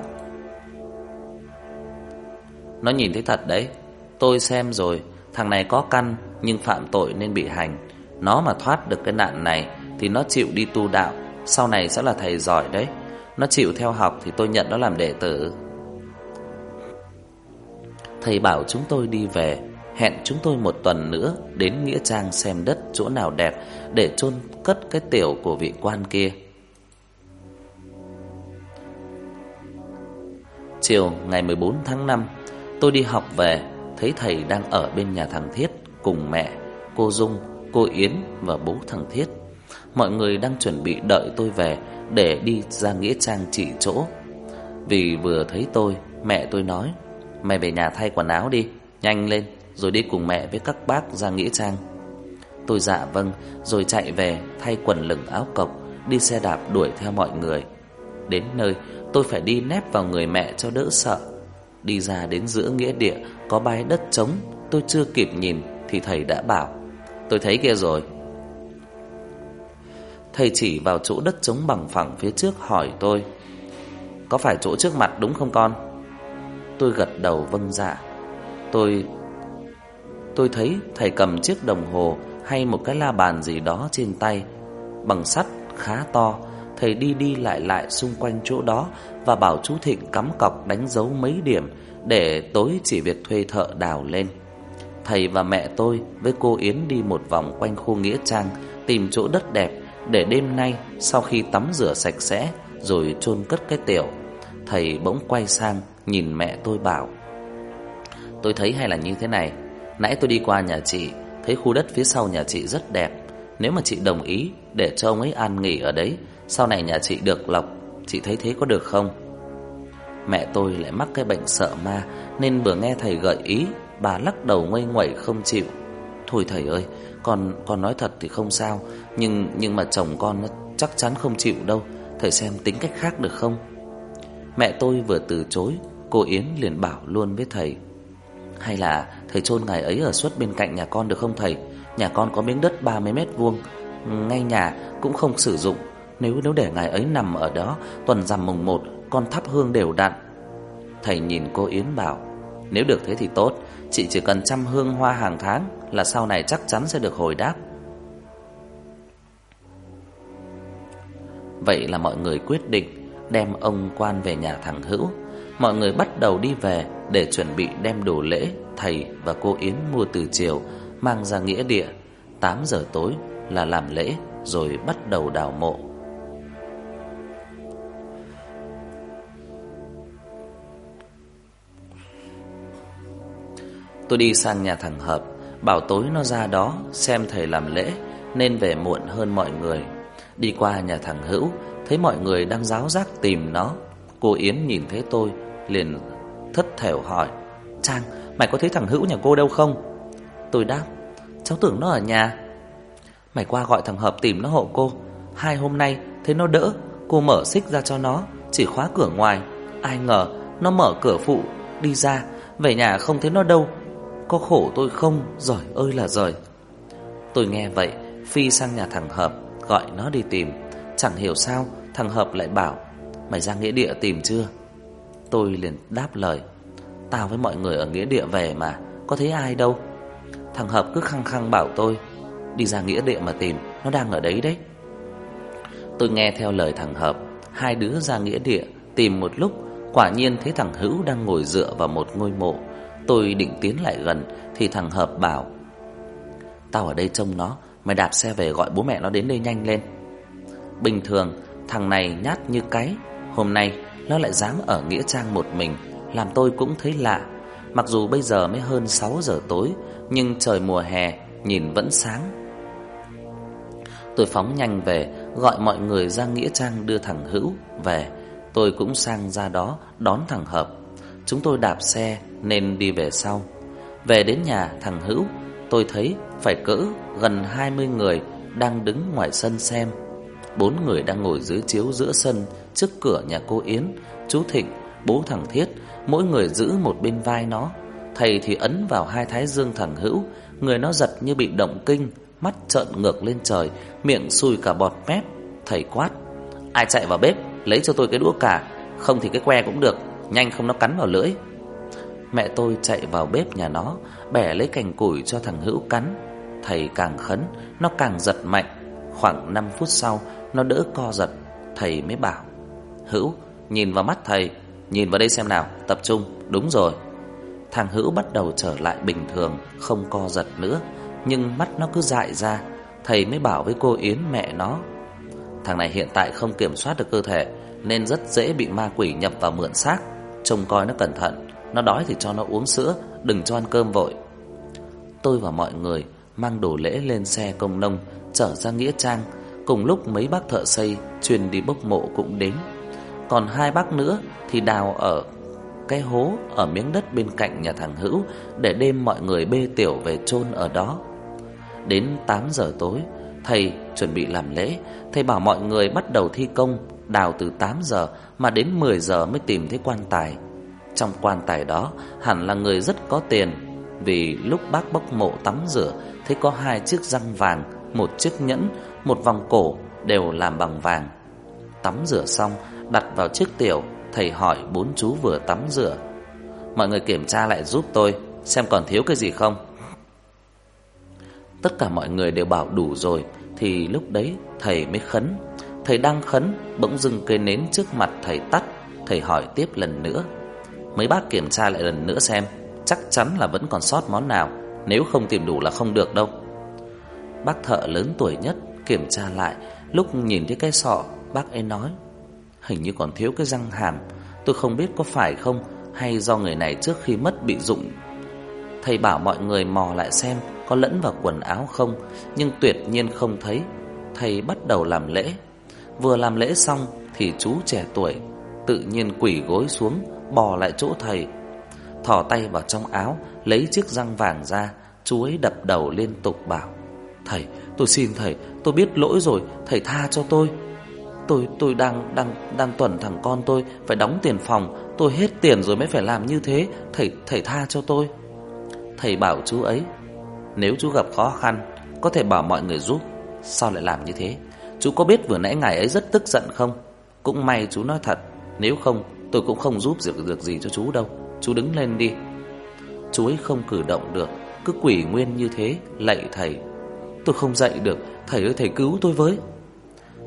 "Nó nhìn thấy thật đấy, tôi xem rồi, thằng này có căn nhưng phạm tội nên bị hành. Nó mà thoát được cái nạn này thì nó chịu đi tu đạo, sau này sẽ là thầy giỏi đấy. Nó chịu theo học thì tôi nhận nó làm đệ tử." Thầy bảo chúng tôi đi về, hẹn chúng tôi 1 tuần nữa đến nghĩa trang xem đất chỗ nào đẹp để chôn cất cái tiểu của vị quan kia. Chiều ngày 14 tháng 5, tôi đi học về, thấy thầy đang ở bên nhà thằng Thiết cùng mẹ, cô Dung, cô Yến và bố thằng Thiết. Mọi người đang chuẩn bị đợi tôi về để đi ra nghĩa trang chỉ chỗ. Vì vừa thấy tôi, mẹ tôi nói: "Mày về nhà thay quần áo đi, nhanh lên, rồi đi cùng mẹ với các bác ra nghĩa trang." Tôi dạ vâng, rồi chạy về thay quần lửng áo cộc, đi xe đạp đuổi theo mọi người. Đến nơi, tôi phải đi nép vào người mẹ cho đỡ sợ. Đi ra đến giữa nghĩa địa có bãi đất trống, tôi chưa kịp nhìn thì thầy đã bảo: "Tôi thấy kia rồi." Thầy chỉ vào chỗ đất trống bằng phẳng phía trước hỏi tôi: "Có phải chỗ trước mặt đúng không con?" Tôi gật đầu vâng dạ. Tôi thấy thầy cầm chiếc đồng hồ hay một cái la bàn gì đó trên tay, bằng sắt khá to. Thầy đi lại xung quanh chỗ đó và bảo chú Thịnh cắm cọc đánh dấu mấy điểm để tối chỉ việc thuê thợ đào lên. Thầy và mẹ tôi với cô Yến đi một vòng quanh khu nghĩa trang tìm chỗ đất đẹp để đêm nay sau khi tắm rửa sạch sẽ rồi chôn cất cái tiểu. Thầy bỗng quay sang nhìn mẹ tôi bảo: "Tôi thấy hay là như thế này, nãy tôi đi qua nhà chị, thấy khu đất phía sau nhà chị rất đẹp. Nếu mà chị đồng ý để cho ông ấy an nghỉ ở đấy, sau này nhà chị được lộc, chị thấy thế có được không?" Mẹ tôi lại mắc cái bệnh sợ ma, nên vừa nghe thầy gợi ý, bà lắc đầu nguây nguẩy không chịu. "Thôi thầy ơi, con nói thật thì không sao, nhưng mà chồng con nó chắc chắn không chịu đâu, thầy xem tính cách khác được không?" Mẹ tôi vừa từ chối, cô Yến liền bảo luôn với thầy: "Hay là thầy chôn ngài ấy ở suất bên cạnh nhà con được không thầy? Nhà con có miếng đất 30 mét vuông, ngay nhà cũng không sử dụng. Nếu để ngài ấy nằm ở đó, tuần rằm mùng 1 con thắp hương đều đặn." Thầy nhìn cô Yến bảo: "Nếu được thế thì tốt, chị chỉ cần chăm hương hoa hàng tháng là sau này chắc chắn sẽ được hồi đáp." Vậy là mọi người quyết định đem ông quan về nhà thằng Hữu. Mọi người bắt đầu đi về để chuẩn bị đem đồ lễ thầy và cô Yến mua từ chiều mang ra nghĩa địa. 8 giờ tối là làm lễ rồi bắt đầu đào mộ. Tôi đi sang nhà thằng Hợp, bảo tối nó ra đó xem thầy làm lễ nên về muộn hơn mọi người. Đi qua nhà thằng Hữu, thấy mọi người đang ráo rác tìm nó. Cô Yến nhìn thấy tôi liền thất thểu hỏi: "Trang, mày có thấy thằng Hữu nhà cô đâu không?" Tôi đáp: "Cháu tưởng nó ở nhà." "Mày qua gọi thằng Hợp tìm nó hộ cô. 2 hôm nay thấy nó đỡ, cô mở xích ra cho nó, chỉ khóa cửa ngoài. Ai ngờ nó mở cửa phụ đi ra, về nhà không thấy nó đâu. Có khổ tôi không, giời ơi là giời." Tôi nghe vậy phi sang nhà thằng Hợp gọi nó đi tìm. Chẳng hiểu sao thằng Hợp lại bảo: "Mày ra nghĩa địa tìm chưa?" Tôi liền đáp lời: "Tao với mọi người ở nghĩa địa về mà, có thấy ai đâu." Thằng Hợp cứ khăng khăng bảo tôi: "Đi ra nghĩa địa mà tìm, nó đang ở đấy đấy." Tôi nghe theo lời thằng Hợp, hai đứa ra nghĩa địa tìm một lúc, quả nhiên thấy thằng Hữu đang ngồi dựa vào một ngôi mộ. Tôi định tiến lại gần thì thằng Hợp bảo: "Tao ở đây trông nó, mày đạp xe về gọi bố mẹ nó đến đây nhanh lên." Bình thường thằng này nhát như cái, hôm nay nó lại dám ở nghĩa trang một mình, làm tôi cũng thấy lạ. Mặc dù bây giờ mới hơn 6 giờ tối, nhưng trời mùa hè nhìn vẫn sáng. Tôi phóng nhanh về gọi mọi người ra nghĩa trang đưa thằng Hữu về. Tôi cũng sang ra đó đón thằng Hợp. Chúng tôi đạp xe nên đi về sau. Về đến nhà thằng Hữu, tôi thấy phải cỡ gần 20 người đang đứng ngoài sân xem. 4 người đang ngồi dưới chiếu giữa sân trước cửa nhà cô Yến. Chú Thịnh, bố thằng Thiết, mỗi người giữ một bên vai nó. Thầy thì ấn vào hai thái dương thằng Hữu. Người nó giật như bị động kinh, mắt trợn ngược lên trời, miệng sùi cả bọt mép. Thầy quát: "Ai chạy vào bếp lấy cho tôi cái đũa cả, không thì cái que cũng được, nhanh không nó cắn vào lưỡi." Mẹ tôi chạy vào bếp nhà nó, bẻ lấy cành củi cho thằng Hữu cắn. Thầy càng khấn, nó càng giật mạnh. Khoảng 5 phút sau, nó đỡ co giật. Thầy mới bảo: "Hữu, nhìn vào mắt thầy, nhìn vào đây xem nào, tập trung." Đúng rồi. Thằng Hữu bắt đầu trở lại bình thường, không co giật nữa, nhưng mắt nó cứ dại ra. Thầy mới bảo với cô Yến mẹ nó: "Thằng này hiện tại không kiểm soát được cơ thể, nên rất dễ bị ma quỷ nhập vào mượn xác. Trông coi nó cẩn thận, nó đói thì cho nó uống sữa, đừng cho ăn cơm vội." Tôi và mọi người mang đồ lễ lên xe công nông chở ra nghĩa trang. Cùng lúc mấy bác thợ xây chuyên đi bốc mộ cũng đến. Còn 2 bác nữa thì đào ở cái hố ở miếng đất bên cạnh nhà thằng Hữu để đêm mọi người bê tiểu về chôn ở đó. Đến 8 giờ tối, thầy chuẩn bị làm lễ. Thầy bảo mọi người bắt đầu thi công, đào từ 8 giờ mà đến 10 giờ mới tìm thấy quan tài. Trong quan tài đó hẳn là người rất có tiền, vì lúc bác bốc mộ tắm rửa thấy có 2 chiếc răng vàng, 1 chiếc nhẫn, 1 vòng cổ đều làm bằng vàng. Tắm rửa xong đặt vào chiếc tiểu, thầy hỏi 4 chú vừa tắm rửa: "Mọi người kiểm tra lại giúp tôi xem còn thiếu cái gì không." Tất cả mọi người đều bảo đủ rồi thì lúc đấy thầy mới khấn. Thầy đang khấn, bỗng dưng cây nến trước mặt thầy tắt. Thầy hỏi tiếp lần nữa: "Mấy bác kiểm tra lại lần nữa xem, chắc chắn là vẫn còn sót món nào, nếu không tìm đủ là không được đâu." Bác thợ lớn tuổi nhất kiểm tra lại, lúc nhìn thấy cái sọ, bác ấy nói: "Hình như còn thiếu cái răng hàm, tôi không biết có phải không, hay do người này trước khi mất bị rụng." Thầy bảo mọi người mò lại xem có lẫn vào quần áo không, nhưng tuyệt nhiên không thấy. Thầy bắt đầu làm lễ. Vừa làm lễ xong thì chú trẻ tuổi tự nhiên quỳ gối xuống, bò lại chỗ thầy, thò tay vào trong áo lấy chiếc răng vàng ra. Chú ấy đập đầu liên tục bảo: "Thầy, tôi xin thầy, tôi biết lỗi rồi, thầy tha cho tôi. Tôi đang tuần thằng con tôi phải đóng tiền phòng, tôi hết tiền rồi mới phải làm như thế, thầy tha cho tôi." Thầy bảo chú ấy: "Nếu chú gặp khó khăn có thể bảo mọi người giúp, sao lại làm như thế? Chú có biết vừa nãy ngài ấy rất tức giận không? Cũng may chú nói thật, nếu không tôi cũng không giúp được gì cho chú đâu. Chú đứng lên đi." Chú ấy không cử động được, cứ quỳ nguyên như thế, lạy thầy: "Tôi không dậy được, thầy ơi thầy cứu tôi với."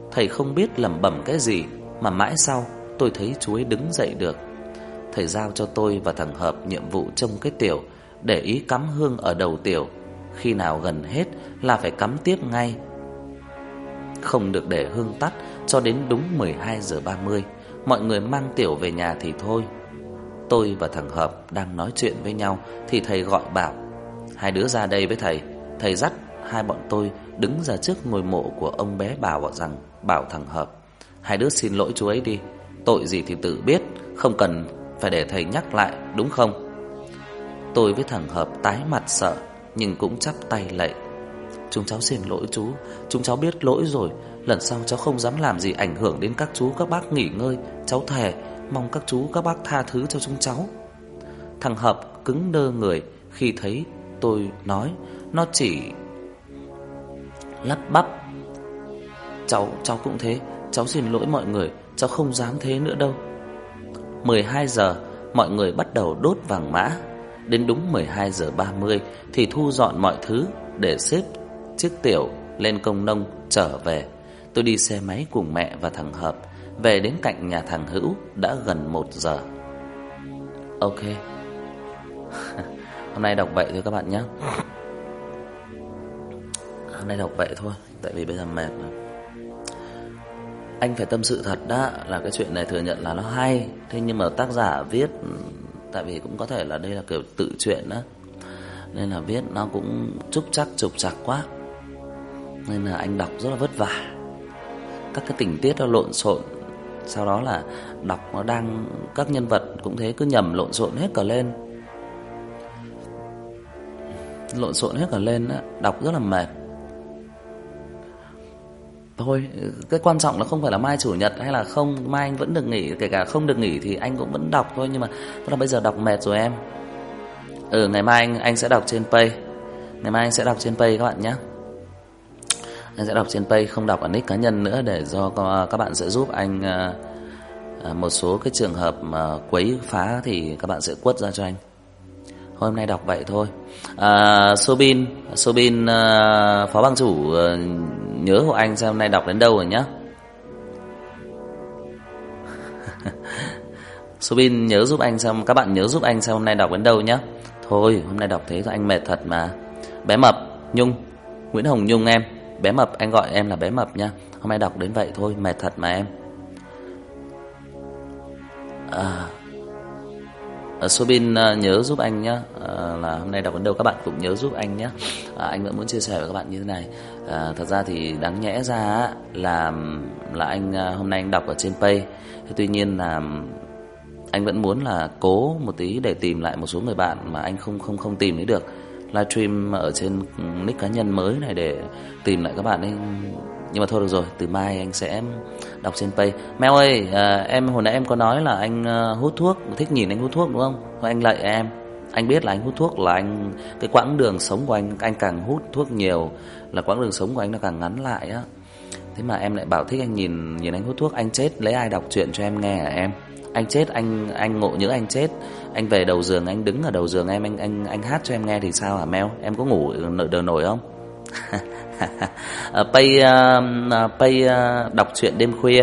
Thầy không biết lẩm bẩm cái gì mà mãi sau tôi thấy chú ấy đứng dậy được. Thầy giao cho tôi và thằng Hợp nhiệm vụ trông cái tiểu, để ý cắm hương ở đầu tiểu. Khi nào gần hết là phải cắm tiếp ngay, không được để hương tắt cho đến đúng 12 giờ 30. Mọi người mang tiểu về nhà thì thôi. Tôi và thằng Hợp đang nói chuyện với nhau thì thầy gọi bảo: hai đứa ra đây với thầy. Thầy dắt hai bọn tôi đứng ra trước ngôi mộ của ông bé, bảo thằng Hợp: hai đứa xin lỗi chú ấy đi, tội gì thì tự biết, không cần phải để thầy nhắc lại, đúng không? Tôi với thằng Hợp tái mặt sợ nhưng cũng chắp tay lạy: chúng cháu xin lỗi chú, chúng cháu biết lỗi rồi, lần sau cháu không dám làm gì ảnh hưởng đến các chú các bác nghỉ ngơi, cháu thề mong các chú các bác tha thứ cho chúng cháu. Thằng Hợp cứng đơ người khi thấy tôi nói, nó chỉ lắp bắp: cháu cũng thế, cháu xin lỗi mọi người, cháu không dám thế nữa đâu. 12 giờ mọi người bắt đầu đốt vàng mã. Đến đúng 12 giờ 30 thì thu dọn mọi thứ để xếp chiếc tiểu lên công nông trở về. Tôi đi xe máy cùng mẹ và thằng Hợp. Về đến cạnh nhà thằng Hữu đã gần 1 giờ. Ok. Hôm nay đọc vậy thôi các bạn nhé. Hôm nay đọc vậy thôi, tại vì bây giờ mệt rồi. Anh phải tâm sự thật đó, là cái chuyện này thừa nhận là nó hay. Thế nhưng mà tác giả viết, tại vì cũng có thể là đây là kiểu tự truyện đó, nên là viết nó cũng trúc trặc quá, nên là anh đọc rất là vất vả. Các cái tình tiết nó lộn xộn. Sau đó là đọc nó đang, các nhân vật cũng thế, cứ nhầm lộn xộn hết cả lên. Lộn xộn hết cả lên á, đọc rất là mệt. Thôi, cái quan trọng là không phải là mai chủ nhật hay là không, mai anh vẫn được nghỉ, kể cả không được nghỉ thì anh cũng vẫn đọc thôi. Nhưng mà tức là bây giờ đọc mệt rồi em. Ngày mai anh sẽ đọc trên Pay. Ngày mai anh sẽ đọc trên Pay các bạn nhé. Anh sẽ đọc trên Pay, không đọc ở nick cá nhân nữa, để do các bạn sẽ giúp anh một số cái trường hợp mà quấy phá thì các bạn sẽ quất ra cho anh. Hôm nay đọc vậy thôi. Sobin phó bang chủ nhớ hộ anh xem hôm nay đọc đến đâu rồi nhá. Sobin nhớ giúp anh xem, các bạn nhớ giúp anh xem hôm nay đọc đến đâu nhá. Thôi hôm nay đọc thế thôi, anh mệt thật mà. Bé Mập, Nhung, Nguyễn Hồng Nhung em. Bé Mập, anh gọi em là bé Mập nha. Hôm nay đọc đến vậy thôi, mệt thật mà em. Sobin nhớ giúp anh nhé, là hôm nay đọc đến đâu các bạn cũng nhớ giúp anh nhé. Anh vẫn muốn chia sẻ với các bạn như thế này. Thật ra thì đáng nhẽ ra là anh hôm nay anh đọc ở trên Pay. Tuy nhiên là anh vẫn muốn là cố một tí để tìm lại một số người bạn mà anh không tìm thấy được. Livestream ở trên nick cá nhân mới này để tìm lại các bạn ấy. Nhưng mà thôi được rồi, từ mai anh sẽ đọc trên Pay. Mel ơi, em hồi nãy em có nói là anh hút thuốc, thích nhìn anh hút thuốc đúng không? Thôi anh lạy em. Anh biết là anh hút thuốc là anh, cái quãng đường sống của anh càng hút thuốc nhiều là quãng đường sống của anh nó càng ngắn lại á. Thế mà em lại bảo thích anh nhìn anh hút thuốc. Anh chết lấy ai đọc truyện cho em nghe hả em? Anh chết, anh ngộ nhỡ anh chết, anh về đầu giường, anh đứng ở đầu giường em, anh hát cho em nghe thì sao hả Mel? Em có ngủ đờ nổi không? Pay đọc truyện đêm khuya.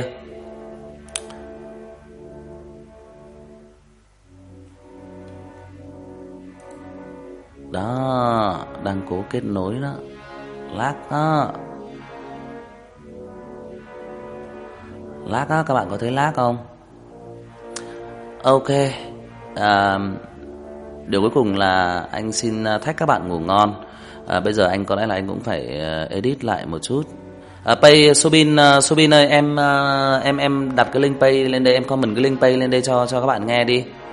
Đó, đang cố kết nối đó. Lag đó. Lag á, các bạn có thấy lag không? Ok. Điều cuối cùng là anh xin thách các bạn ngủ ngon. Bây giờ anh có lẽ là anh cũng phải edit lại một chút. Pay Sobin ơi, em đặt cái link Pay lên đây, em comment cái link Pay lên đây cho các bạn nghe đi.